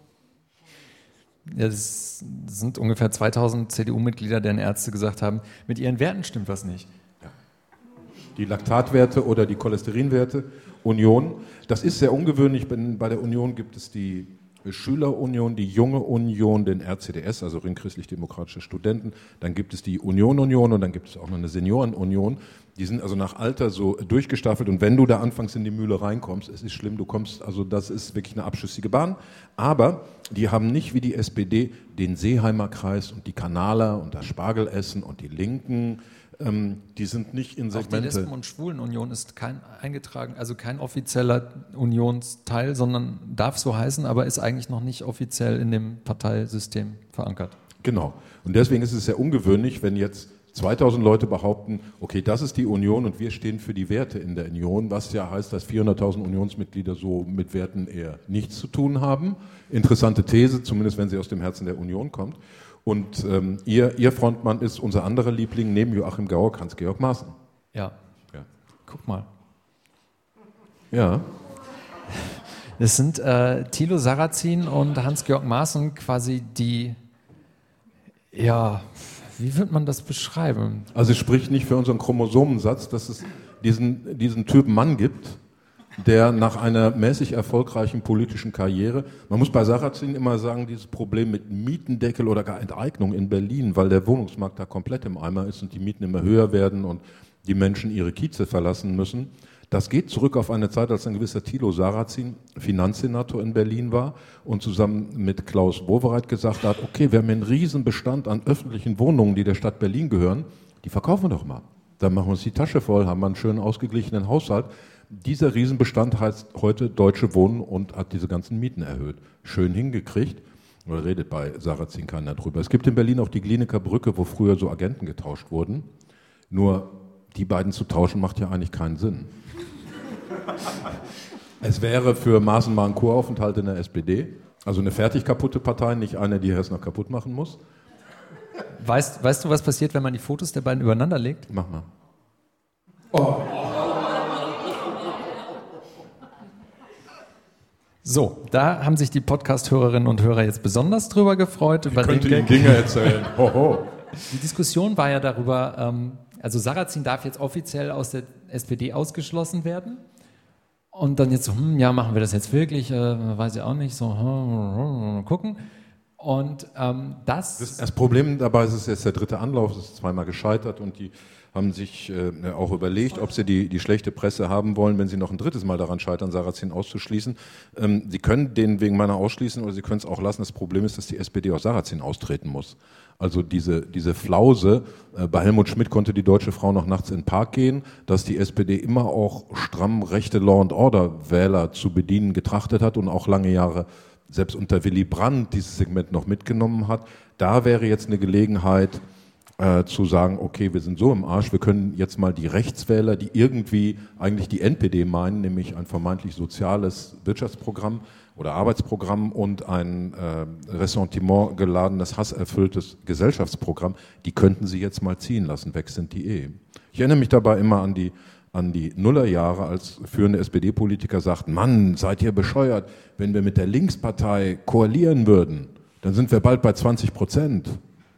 Ja, das sind ungefähr zweitausend C D U-Mitglieder, deren Ärzte gesagt haben, mit ihren Werten stimmt was nicht. Ja. Die Laktatwerte oder die Cholesterinwerte, Union, das ist sehr ungewöhnlich. Bei der Union gibt es die Schülerunion, die Junge Union, den R C D S, also Ring Christlich-Demokratische Studenten, dann gibt es die Union-Union und dann gibt es auch noch eine Senioren-Union. Die sind also nach Alter so durchgestaffelt und wenn du da anfangs in die Mühle reinkommst, es ist schlimm, du kommst, also das ist wirklich eine abschüssige Bahn, aber die haben nicht wie die S P D den Seeheimer Kreis und die Kanaler und das Spargelessen und die Linken, ähm, die sind nicht in Segmente. Auch die Lesben- und Schwulen-Union ist kein eingetragen, also kein offizieller Unionsteil, sondern darf so heißen, aber ist eigentlich noch nicht offiziell in dem Parteisystem verankert. Genau, und deswegen ist es sehr ungewöhnlich, wenn jetzt zweitausend Leute behaupten, okay, das ist die Union und wir stehen für die Werte in der Union, was ja heißt, dass vierhunderttausend Unionsmitglieder so mit Werten eher nichts zu tun haben. Interessante These, zumindest wenn sie aus dem Herzen der Union kommt. Und ähm, ihr, ihr Frontmann ist unser anderer Liebling, neben Joachim Gauck, Hans-Georg Maaßen. Ja. ja, guck mal. Ja. Das sind äh, Thilo Sarrazin und Hans-Georg Maaßen quasi die, ja... Wie wird man das beschreiben? Also es spricht nicht für unseren Chromosomensatz, dass es diesen, diesen Typ Mann gibt, der nach einer mäßig erfolgreichen politischen Karriere, man muss bei Sarrazin immer sagen, dieses Problem mit Mietendeckel oder gar Enteignung in Berlin, weil der Wohnungsmarkt da komplett im Eimer ist und die Mieten immer höher werden und die Menschen ihre Kieze verlassen müssen. Das geht zurück auf eine Zeit, als ein gewisser Thilo Sarrazin Finanzsenator in Berlin war und zusammen mit Klaus Wowereit gesagt hat, okay, wir haben einen riesen Bestand an öffentlichen Wohnungen, die der Stadt Berlin gehören, die verkaufen wir doch mal. Dann machen wir uns die Tasche voll, haben wir einen schönen ausgeglichenen Haushalt. Dieser Riesenbestand heißt heute Deutsche Wohnen und hat diese ganzen Mieten erhöht. Schön hingekriegt. Oder redet bei Sarrazin keiner drüber. Es gibt in Berlin auch die Glienecker Brücke, wo früher so Agenten getauscht wurden. Nur die beiden zu tauschen macht ja eigentlich keinen Sinn. Es wäre für Maaßen mal ein Kuraufenthalt in der S P D, also eine fertig kaputte Partei, nicht eine, die erst noch kaputt machen muss. Weißt, weißt du, was passiert, wenn man die Fotos der beiden übereinander legt? Mach mal. Oh. So, da haben sich die Podcast-Hörerinnen und Hörer jetzt besonders drüber gefreut. Ich über könnte den Ihnen Dinge erzählen. Hoho. Die Diskussion war ja darüber, ähm, also Sarrazin darf jetzt offiziell aus der S P D ausgeschlossen werden. Und dann jetzt so, hm, ja, machen wir das jetzt wirklich? Äh, weiß ich auch nicht. So, hm, hm, gucken. Und ähm, das, das... Das Problem dabei ist, es ist jetzt der dritte Anlauf, es ist zweimal gescheitert und die haben sich äh, auch überlegt, ob sie die, die schlechte Presse haben wollen, wenn sie noch ein drittes Mal daran scheitern, Sarrazin auszuschließen. Ähm, sie können den wegen meiner ausschließen oder sie können es auch lassen. Das Problem ist, dass die S P D aus Sarrazin austreten muss. Also diese, diese Flause, äh, bei Helmut Schmidt konnte die deutsche Frau noch nachts in den Park gehen, dass die S P D immer auch stramm rechte Law-and-Order-Wähler zu bedienen getrachtet hat und auch lange Jahre selbst unter Willy Brandt dieses Segment noch mitgenommen hat. Da wäre jetzt eine Gelegenheit äh, zu sagen, okay, wir sind so im Arsch, wir können jetzt mal die Rechtswähler, die irgendwie eigentlich die N P D meinen, nämlich ein vermeintlich soziales Wirtschaftsprogramm oder Arbeitsprogramm und ein äh, Ressentiment geladenes, hasserfülltes Gesellschaftsprogramm, die könnten sie jetzt mal ziehen lassen, weg sind die eh. Ich erinnere mich dabei immer an die, an die Nullerjahre, als führende S P D-Politiker sagten, Mann, seid ihr bescheuert, wenn wir mit der Linkspartei koalieren würden, dann sind wir bald bei zwanzig Prozent.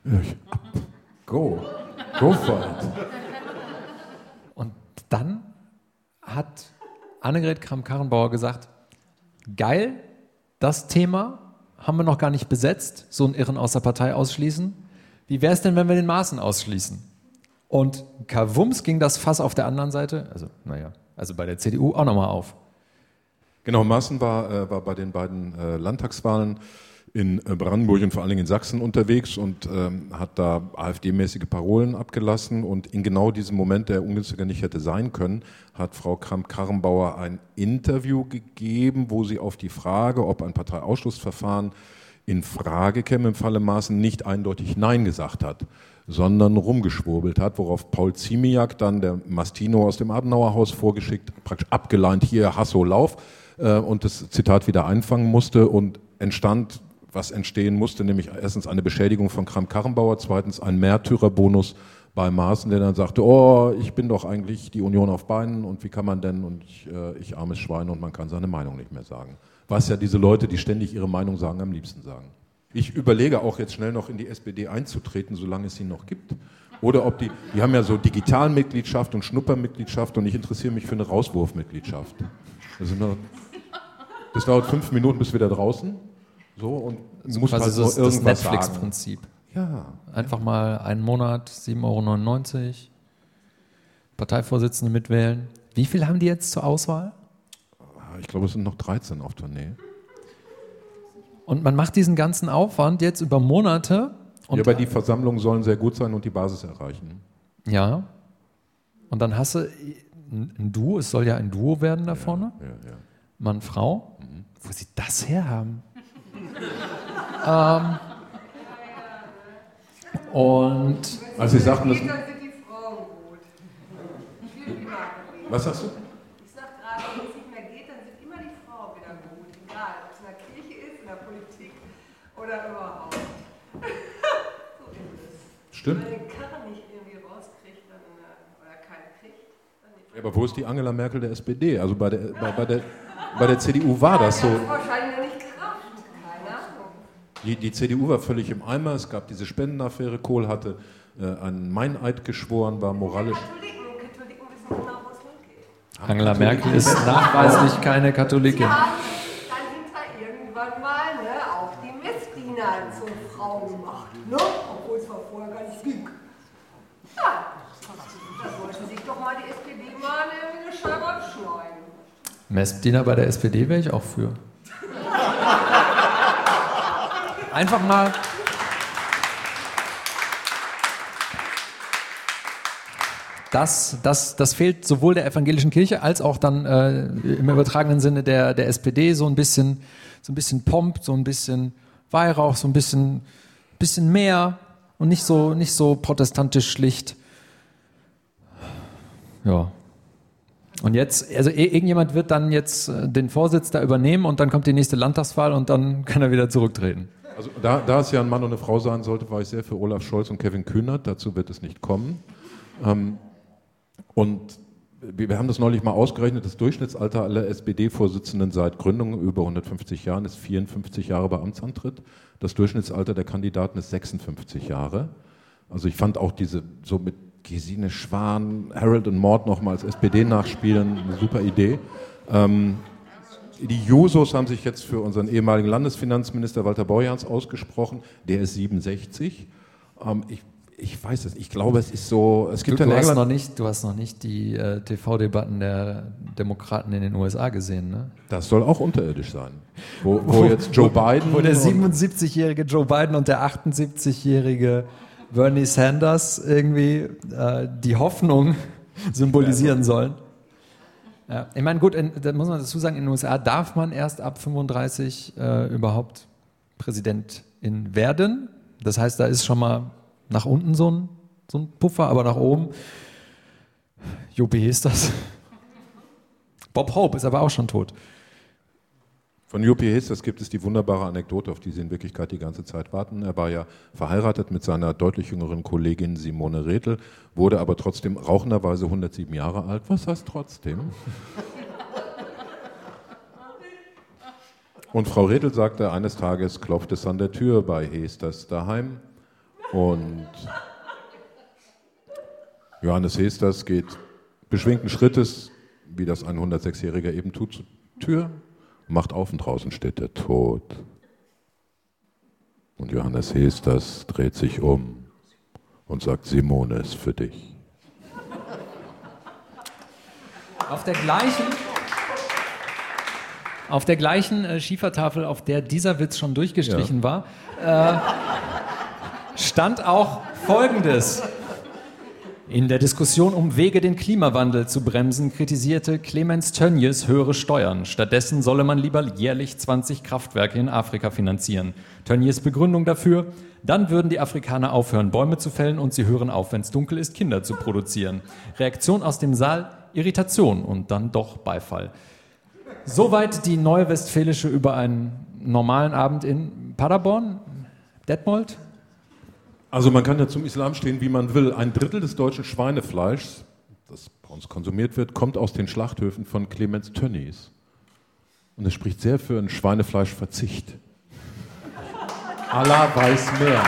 Go, go for it. Und dann hat Annegret Kramp-Karrenbauer gesagt, geil, das Thema haben wir noch gar nicht besetzt, so einen Irren aus der Partei ausschließen. Wie wäre es denn, wenn wir den Maaßen ausschließen? Und kawumms ging das Fass auf der anderen Seite, also naja, also bei der C D U auch nochmal auf. Genau, Maaßen war, äh, war bei den beiden äh, Landtagswahlen in Brandenburg und vor allen Dingen in Sachsen unterwegs und ähm, hat da AfD-mäßige Parolen abgelassen. Und in genau diesem Moment, der ungünstiger nicht hätte sein können, hat Frau Kramp-Karrenbauer ein Interview gegeben, wo sie auf die Frage, ob ein Parteiausschlussverfahren in Frage käme im Falle Maaßen, nicht eindeutig Nein gesagt hat, sondern rumgeschwurbelt hat, worauf Paul Ziemiak dann, der Mastino aus dem Adenauerhaus vorgeschickt, praktisch abgeleint, hier Hasso, Lauf, äh, und das Zitat wieder einfangen musste und entstand, was entstehen musste, nämlich erstens eine Beschädigung von Kramp-Karrenbauer, zweitens ein Märtyrerbonus bei Maaßen, der dann sagte, oh, ich bin doch eigentlich die Union auf Beinen und wie kann man denn und ich, äh, ich armes Schwein und man kann seine Meinung nicht mehr sagen. Was ja diese Leute, die ständig ihre Meinung sagen, am liebsten sagen. Ich überlege auch jetzt schnell noch in die S P D einzutreten, solange es sie noch gibt. Oder ob die, die haben ja so Digitalmitgliedschaft und Schnuppermitgliedschaft und ich interessiere mich für eine Rauswurfmitgliedschaft. Das, sind noch, das dauert fünf Minuten, bis wir da draußen. So, und also muss quasi halt so so das irgendwas Netflix-Prinzip. Ja. Einfach mal einen Monat, sieben Euro neunundneunzig, Parteivorsitzende mitwählen. Wie viel haben die jetzt zur Auswahl? Ich glaube, es sind noch dreizehn auf Tournee. Und man macht diesen ganzen Aufwand jetzt über Monate. Und ja, aber die Versammlungen sollen sehr gut sein und die Basis erreichen. Ja. Und dann hast du ein Duo, es soll ja ein Duo werden da vorne. Ja, ja, ja. Mann, Frau. Mhm. Wo sie das herhaben? ähm, und als Sie sagten, das... Was sagst du? Ich sag gerade, wenn es nicht mehr geht, dann sind immer die Frauen wieder gut. Egal, ob es in der Kirche ist, in der Politik oder überhaupt. So ist es. Stimmt. Wenn man den Karren nicht irgendwie rauskriegt, dann, oder keinen kriegt, dann nicht. Ja, aber wo ist die Angela Merkel der S P D? Also bei der, bei, bei der, bei der C D U war das so. Das ist wahrscheinlich noch nicht Kraft. Keine Ahnung. Die, die C D U war völlig im Eimer. Es gab diese Spendenaffäre. Kohl hatte äh, einen Meineid geschworen, war moralisch... Katholiken, Katholiken wissen genau, wo es hingeht. Angela Merkel ist nachweislich keine Katholikin. Ja, dann sind da irgendwann mal ne, auch die Messdiener zur Frau gemacht, ne? Obwohl es vorher gar nicht ging. Ja, da sollte sich doch mal die S P D mal eine Scheibe abschneiden. Messdiener bei der S P D wäre ich auch für. Einfach mal... Das, das, das fehlt sowohl der evangelischen Kirche als auch dann äh, im übertragenen Sinne der, der S P D so ein bisschen, so ein bisschen Pomp, so ein bisschen Weihrauch, so ein bisschen, bisschen mehr und nicht so, nicht so protestantisch schlicht. Ja. Und jetzt, also irgendjemand wird dann jetzt den Vorsitz da übernehmen und dann kommt die nächste Landtagswahl und dann kann er wieder zurücktreten. Also da, da es ja ein Mann und eine Frau sein sollte, war ich sehr für Olaf Scholz und Kevin Kühnert. Dazu wird es nicht kommen. Ähm, Und wir haben das neulich mal ausgerechnet, das Durchschnittsalter aller S P D-Vorsitzenden seit Gründung über hundertfünfzig Jahren ist vierundfünfzig Jahre bei Amtsantritt. Das Durchschnittsalter der Kandidaten ist sechsundfünfzig Jahre. Also ich fand auch diese, so mit Gesine Schwan, Harold und Maude nochmal als S P D nachspielen, eine super Idee. Ähm, die Jusos haben sich jetzt für unseren ehemaligen Landesfinanzminister Walter Borjans ausgesprochen, der ist siebenundsechzig. Ähm, ich Ich weiß es, ich glaube, es ist so, es gibt du, ja du, hast noch nicht, du hast noch nicht die äh, T V-Debatten der Demokraten in den U S A gesehen, ne? Das soll auch unterirdisch sein. Wo, wo jetzt Joe Biden... Wo der siebenundsiebzigjährige Joe Biden und der achtundsiebzigjährige Bernie Sanders irgendwie äh, die Hoffnung symbolisieren sollen. Ja, ich meine, gut, in, da muss man dazu sagen, in den U S A darf man erst ab fünfunddreißig äh, überhaupt Präsidentin werden. Das heißt, da ist schon mal nach unten so ein, so ein Puffer, aber nach oben, Jopi ist das. Bob Hope ist aber auch schon tot. Von Jopi Hestas gibt es die wunderbare Anekdote, auf die Sie in Wirklichkeit die ganze Zeit warten. Er war ja verheiratet mit seiner deutlich jüngeren Kollegin Simone Redl, wurde aber trotzdem rauchenderweise hundertsieben Jahre alt. Was heißt trotzdem? Und Frau Redl sagte, eines Tages klopft es an der Tür bei Hestas daheim und Johannes Hestas geht beschwingten Schrittes, wie das ein hundertsechsjähriger eben tut, zur Tür, macht auf und draußen steht der Tod. Und Johannes Hestas dreht sich um und sagt, Simone ist für dich. Auf der gleichen, auf der gleichen äh, Schiefertafel, auf der dieser Witz schon durchgestrichen ja. war, äh, stand auch Folgendes. In der Diskussion um Wege, den Klimawandel zu bremsen, kritisierte Clemens Tönnies höhere Steuern. Stattdessen solle man lieber jährlich zwanzig Kraftwerke in Afrika finanzieren. Tönnies Begründung dafür: Dann würden die Afrikaner aufhören, Bäume zu fällen und sie hören auf, wenn es dunkel ist, Kinder zu produzieren. Reaktion aus dem Saal: Irritation und dann doch Beifall. Soweit die neue Westfälische über einen normalen Abend in Paderborn, Detmold. Also man kann ja zum Islam stehen, wie man will. Ein Drittel des deutschen Schweinefleischs, das bei uns konsumiert wird, kommt aus den Schlachthöfen von Clemens Tönnies. Und das spricht sehr für einen Schweinefleischverzicht. Allah weiß mehr.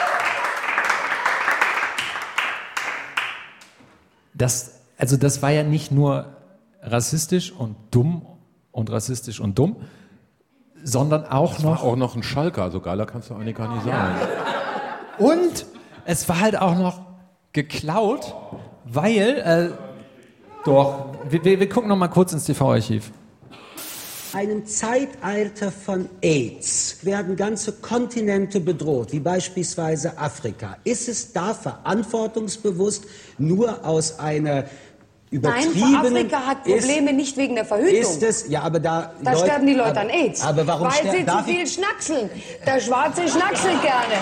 Das, also das war ja nicht nur rassistisch und dumm und rassistisch und dumm, sondern auch das noch... war auch noch ein Schalker, also geiler kannst du eigentlich gar nicht sein. Und es war halt auch noch geklaut, weil, äh, doch, wir, wir gucken noch mal kurz ins T V-Archiv. Einem Zeitalter von AIDS werden ganze Kontinente bedroht, wie beispielsweise Afrika. Ist es da verantwortungsbewusst, nur aus einer übertriebenen... Nein, Afrika hat Probleme ist, nicht wegen der Verhütung. Ist es, ja, aber da... Da Leute, sterben die Leute aber, an AIDS, aber warum weil sie zu viel ich? schnackseln. Der Schwarze schnackselt gerne.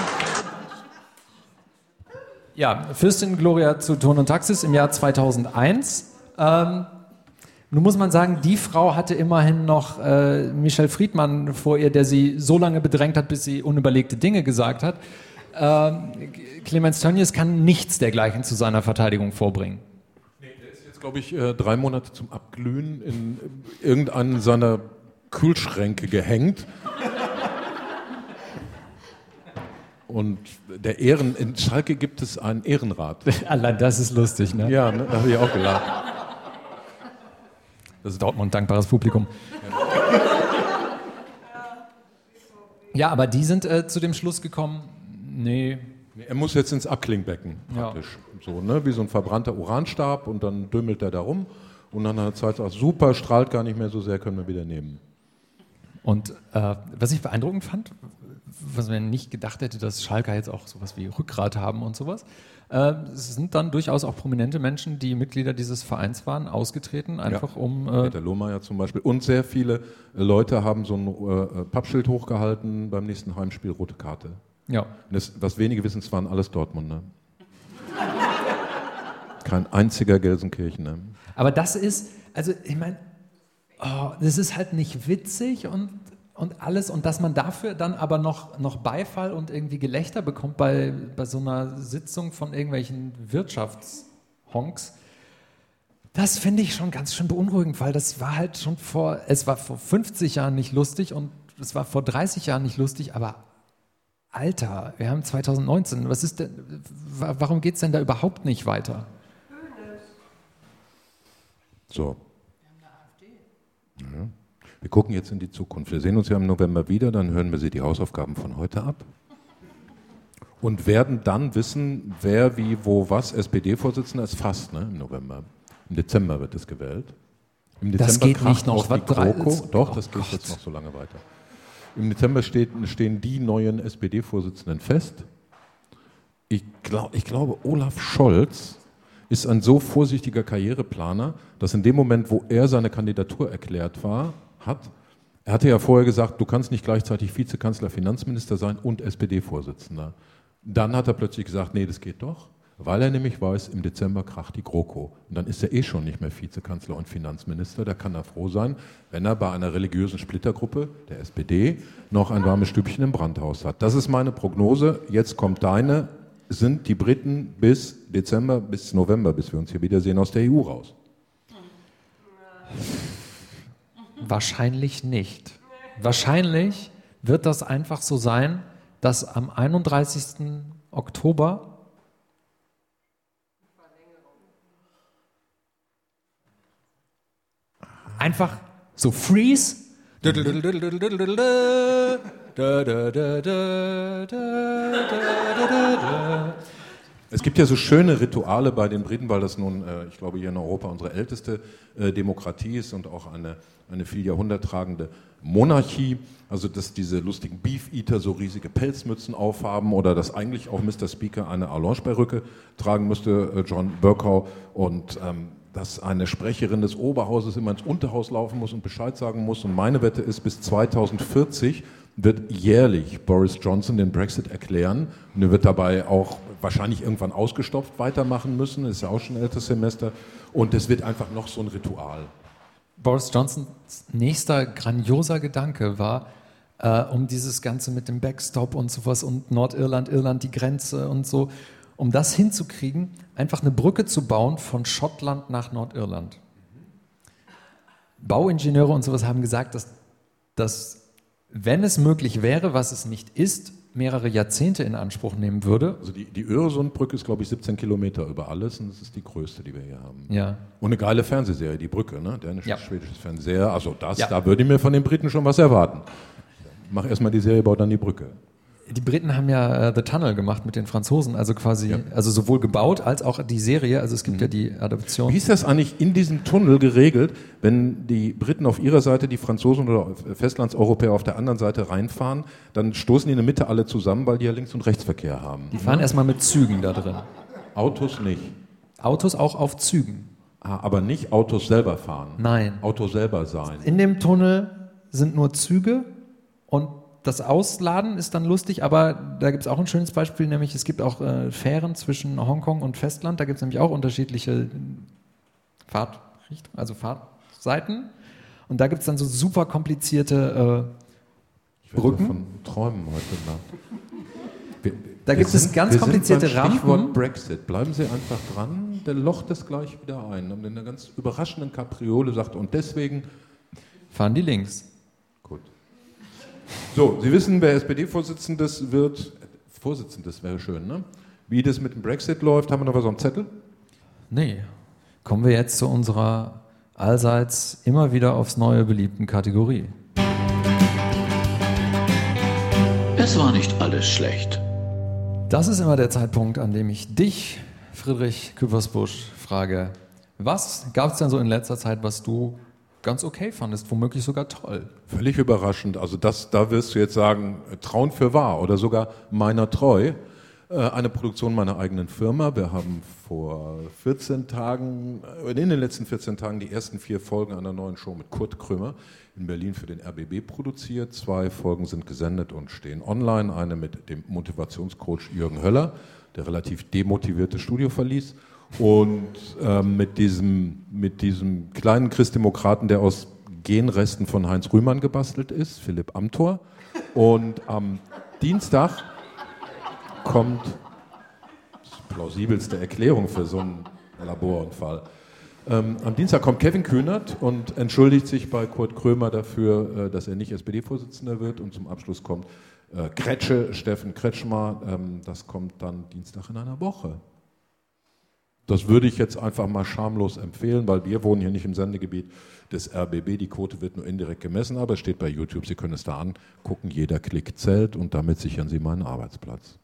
Ja, Fürstin Gloria zu Ton und Taxis im Jahr zweitausendeins. Ähm, nun muss man sagen, die Frau hatte immerhin noch äh, Michel Friedmann vor ihr, der sie so lange bedrängt hat, bis sie unüberlegte Dinge gesagt hat. Ähm, Clemens Tönnies kann nichts dergleichen zu seiner Verteidigung vorbringen. Nee, der ist jetzt, glaube ich, äh, drei Monate zum Abglühen in irgendeinen seiner Kühlschränke gehängt. Und der Ehren, in Schalke gibt es einen Ehrenrat. Allein das ist lustig, ne? Ja, ne, da habe ich auch gelacht. Das ist Dortmund, dankbares Publikum. Ja, aber die sind äh, zu dem Schluss gekommen, nee. Er muss jetzt ins Abklingbecken, praktisch. Ja. So, ne, wie so ein verbrannter Uranstab und dann dümmelt er da rum und nach einer Zeit sagt, super, strahlt gar nicht mehr so sehr, können wir wieder nehmen. Und äh, was ich beeindruckend fand, was man nicht gedacht hätte, dass Schalker jetzt auch sowas wie Rückgrat haben und sowas. Äh, es sind dann durchaus auch prominente Menschen, die Mitglieder dieses Vereins waren, ausgetreten, einfach ja. um... Äh, Peter Lohmeier zum Beispiel. Und sehr viele Leute haben so ein äh, Pappschild hochgehalten beim nächsten Heimspiel, rote Karte. Ja. Das, was wenige wissen, es waren alles Dortmunder. Kein einziger Gelsenkirchener. Aber das ist, also ich meine, oh, das ist halt nicht witzig und Und alles, und dass man dafür dann aber noch, noch Beifall und irgendwie Gelächter bekommt bei, bei so einer Sitzung von irgendwelchen Wirtschaftshonks, das finde ich schon ganz schön beunruhigend, weil das war halt schon vor, es war vor fünfzig Jahren nicht lustig und es war vor dreißig Jahren nicht lustig, aber Alter, wir haben zweitausendneunzehn, was ist denn, warum geht es denn da überhaupt nicht weiter? So. Ja. Wir gucken jetzt in die Zukunft. Wir sehen uns ja im November wieder, dann hören wir Sie die Hausaufgaben von heute ab und werden dann wissen, wer, wie, wo, was S P D-Vorsitzender ist. Fast, ne, im November. Im Dezember wird es gewählt. Im Dezember das geht nicht noch. Was drei, Doch, oh das geht Gott. jetzt noch so lange weiter. Im Dezember steht, stehen die neuen S P D-Vorsitzenden fest. Ich, glaub, ich glaube, Olaf Scholz ist ein so vorsichtiger Karriereplaner, dass in dem Moment, wo er seine Kandidatur erklärt war, hat, er hatte ja vorher gesagt, du kannst nicht gleichzeitig Vizekanzler, Finanzminister sein und S P D-Vorsitzender. Dann hat er plötzlich gesagt, nee, das geht doch, weil er nämlich weiß, im Dezember kracht die GroKo. Und dann ist er eh schon nicht mehr Vizekanzler und Finanzminister. Da kann er froh sein, wenn er bei einer religiösen Splittergruppe, der S P D, noch ein warmes Stübchen im Brandhaus hat. Das ist meine Prognose. Jetzt kommt deine. Sind die Briten bis Dezember, bis November, bis wir uns hier wiedersehen, aus der E U raus? Wahrscheinlich nicht. Wahrscheinlich wird das einfach so sein, dass am einunddreißigsten Oktober einfach so freeze. Es gibt ja so schöne Rituale bei den Briten, weil das nun, äh, ich glaube, hier in Europa unsere älteste äh, Demokratie ist und auch eine, eine viel Jahrhundert tragende Monarchie. Also, dass diese lustigen Beef-Eater so riesige Pelzmützen aufhaben oder dass eigentlich auch Mister Speaker eine Allonge-Perücke tragen müsste, äh, John Bercow, und ähm, dass eine Sprecherin des Oberhauses immer ins Unterhaus laufen muss und Bescheid sagen muss. Und meine Wette ist, bis zweitausendvierzig wird jährlich Boris Johnson den Brexit erklären. Und er wird dabei auch wahrscheinlich irgendwann ausgestopft weitermachen müssen. Das ist ja auch schon ein älteres Semester. Und es wird einfach noch so ein Ritual. Boris Johnsons nächster grandioser Gedanke war, äh, um dieses Ganze mit dem Backstop und sowas und Nordirland, Irland, die Grenze und so, um das hinzukriegen, einfach eine Brücke zu bauen von Schottland nach Nordirland. Bauingenieure und sowas haben gesagt, dass, dass, wenn es möglich wäre, was es nicht ist, mehrere Jahrzehnte in Anspruch nehmen würde. Also die, die Öresundbrücke ist, glaube ich, siebzehn Kilometer über alles und das ist die größte, die wir hier haben. Ja. Und eine geile Fernsehserie, die Brücke, ne? Der Ja. schwedisches Fernseher. Also das, Ja. da würde ich mir von den Briten schon was erwarten. Mach erstmal die Serie, bau dann die Brücke. Die Briten haben ja äh, The Tunnel gemacht mit den Franzosen, also quasi, Ja. also sowohl gebaut als auch die Serie, also es gibt ja die Adaption. Wie ist das eigentlich in diesem Tunnel geregelt, wenn die Briten auf ihrer Seite, die Franzosen oder Festlandseuropäer auf der anderen Seite reinfahren, dann stoßen die in der Mitte alle zusammen, weil die ja Links- und Rechtsverkehr haben. Die fahren erstmal mit Zügen da drin. Autos nicht. Autos auch auf Zügen. Ah, aber nicht Autos selber fahren. Nein. Auto selber sein. In dem Tunnel sind nur Züge und das Ausladen ist dann lustig, aber da gibt es auch ein schönes Beispiel, nämlich es gibt auch äh, Fähren zwischen Hongkong und Festland, da gibt es nämlich auch unterschiedliche Fahrtrichtungen, also Fahrtseiten und da gibt es dann so super komplizierte äh, Ich werde Brücken. davon träumen heute Nacht. Wir, Da wir gibt es sind- ganz wir komplizierte sind beim Rampen. Stichwort Brexit. Bleiben Sie einfach dran, der locht das gleich wieder ein. Und in einer ganz überraschenden Kapriole sagt, und deswegen, Fahren die links. gut. So, Sie wissen, wer S P D-Vorsitzendes wird. Vorsitzendes wäre schön, ne? Wie das mit dem Brexit läuft, haben wir noch was am Zettel? Nee. Kommen wir jetzt zu unserer allseits immer wieder aufs Neue beliebten Kategorie. Es war nicht alles schlecht. Das ist immer der Zeitpunkt, an dem ich dich, Friedrich Küppersbusch, frage, was gab es denn so in letzter Zeit, was du ganz okay fandest, womöglich sogar toll? Völlig überraschend. Also das, da wirst du jetzt sagen, Trauen für wahr oder sogar meiner treu. Äh, Eine Produktion meiner eigenen Firma. Wir haben vor vierzehn Tagen, äh, in den letzten vierzehn Tagen die ersten vier Folgen einer neuen Show mit Kurt Krömer in Berlin für den R B B produziert. Zwei Folgen sind gesendet und stehen online. Eine mit dem Motivationscoach Jürgen Höller, der relativ demotivierte Studio verließ. Und ähm, mit, diesem, mit diesem kleinen Christdemokraten, der aus Genresten von Heinz Rühmann gebastelt ist, Philipp Amthor. Und am Dienstag kommt, das ist die plausibelste Erklärung für so einen Laborunfall, ähm, am Dienstag kommt Kevin Kühnert und entschuldigt sich bei Kurt Krömer dafür, äh, dass er nicht S P D-Vorsitzender wird. Und zum Abschluss kommt äh, Kretsche, Steffen Kretschmer. Ähm, das kommt dann Dienstag in einer Woche. Das würde ich jetzt einfach mal schamlos empfehlen, weil wir wohnen hier nicht im Sendegebiet des R B B. Die Quote wird nur indirekt gemessen, aber es steht bei YouTube. Sie können es da angucken. Jeder Klick zählt und damit sichern Sie meinen Arbeitsplatz.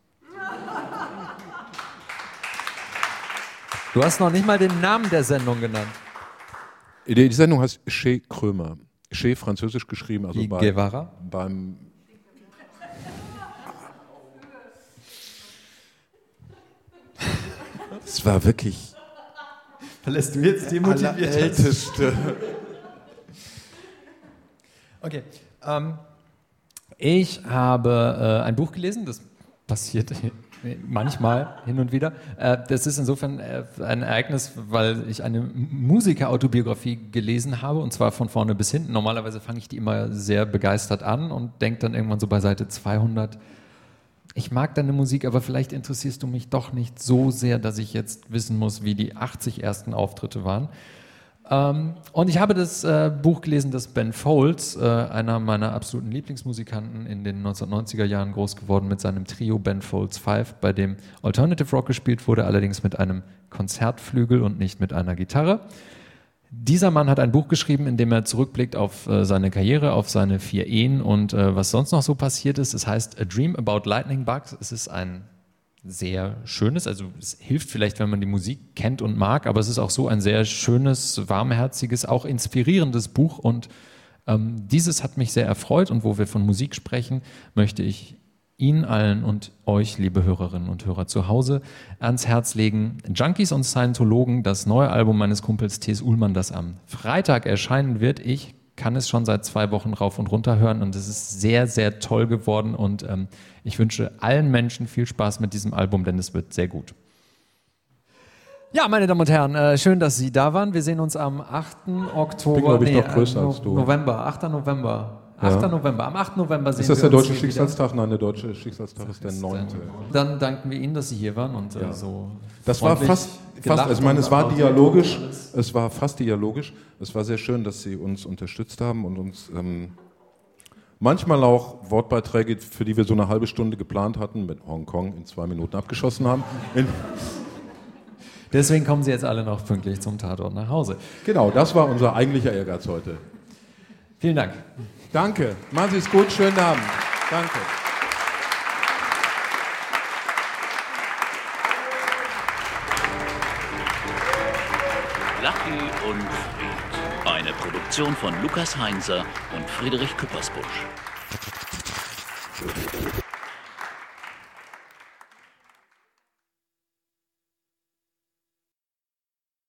Du hast noch nicht mal den Namen der Sendung genannt. Die die Sendung heißt Chez Krömer. Chez französisch geschrieben, also Wie bei, Guevara? beim... Es war wirklich... Verlässt du jetzt demotiviert? Allerälteste. Okay. Ähm, ich habe äh, ein Buch gelesen, das passiert manchmal hin und wieder. Äh, das ist insofern äh, ein Ereignis, weil ich eine Musikerautobiografie gelesen habe, und zwar von vorne bis hinten. Normalerweise fange ich die immer sehr begeistert an und denke dann irgendwann so bei Seite zweihundert, ich mag deine Musik, aber vielleicht interessierst du mich doch nicht so sehr, dass ich jetzt wissen muss, wie die achtzig ersten Auftritte waren. Ähm, und ich habe das äh, Buch gelesen, das Ben Folds, äh, einer meiner absoluten Lieblingsmusikanten, in den neunzehnhundertneunziger Jahren groß geworden mit seinem Trio Ben Folds Five, bei dem Alternative Rock gespielt wurde, allerdings mit einem Konzertflügel und nicht mit einer Gitarre. Dieser Mann hat ein Buch geschrieben, in dem er zurückblickt auf äh, seine Karriere, auf seine vier Ehen und äh, was sonst noch so passiert ist. Es heißt A Dream About Lightning Bugs. Es ist ein sehr schönes, also es hilft vielleicht, wenn man die Musik kennt und mag, aber es ist auch so ein sehr schönes, warmherziges, auch inspirierendes Buch, und ähm, dieses hat mich sehr erfreut, und wo wir von Musik sprechen, möchte ich Ihnen allen und euch, liebe Hörerinnen und Hörer zu Hause, ans Herz legen. Junkies und Scientologen, das neue Album meines Kumpels T S. Ullmann, das am Freitag erscheinen wird. Ich kann es schon seit zwei Wochen rauf und runter hören, und es ist sehr, sehr toll geworden, und ähm, ich wünsche allen Menschen viel Spaß mit diesem Album, denn es wird sehr gut. Ja, meine Damen und Herren, äh, schön, dass Sie da waren. Wir sehen uns am achten Oktober. Ich bin, glaube ich, nee, noch größer äh, no- als du. November, achter November. Ja. achter November. Am achten November sehen Ist das wir der uns deutsche hier Schicksalstag? Nein, der deutsche Schicksalstag ist der neunte. wieder. Dann danken wir Ihnen, dass Sie hier waren und äh, Ja. so. Das war freundlich fast, fast gelacht also ich meine, und es war applaudiert dialogisch, und alles. es war fast dialogisch. Es war sehr schön, dass Sie uns unterstützt haben und uns ähm, manchmal auch Wortbeiträge, für die wir so eine halbe Stunde geplant hatten, mit Hongkong in zwei Minuten abgeschossen haben. In, Deswegen kommen Sie jetzt alle noch pünktlich zum Tatort nach Hause. genau, das war unser eigentlicher Ehrgeiz heute. Vielen Dank. Danke, machen Sie es gut, schönen Abend. Danke. Lucky und Fried. Eine Produktion von Lukas Heinzer und Friedrich Küppersbusch.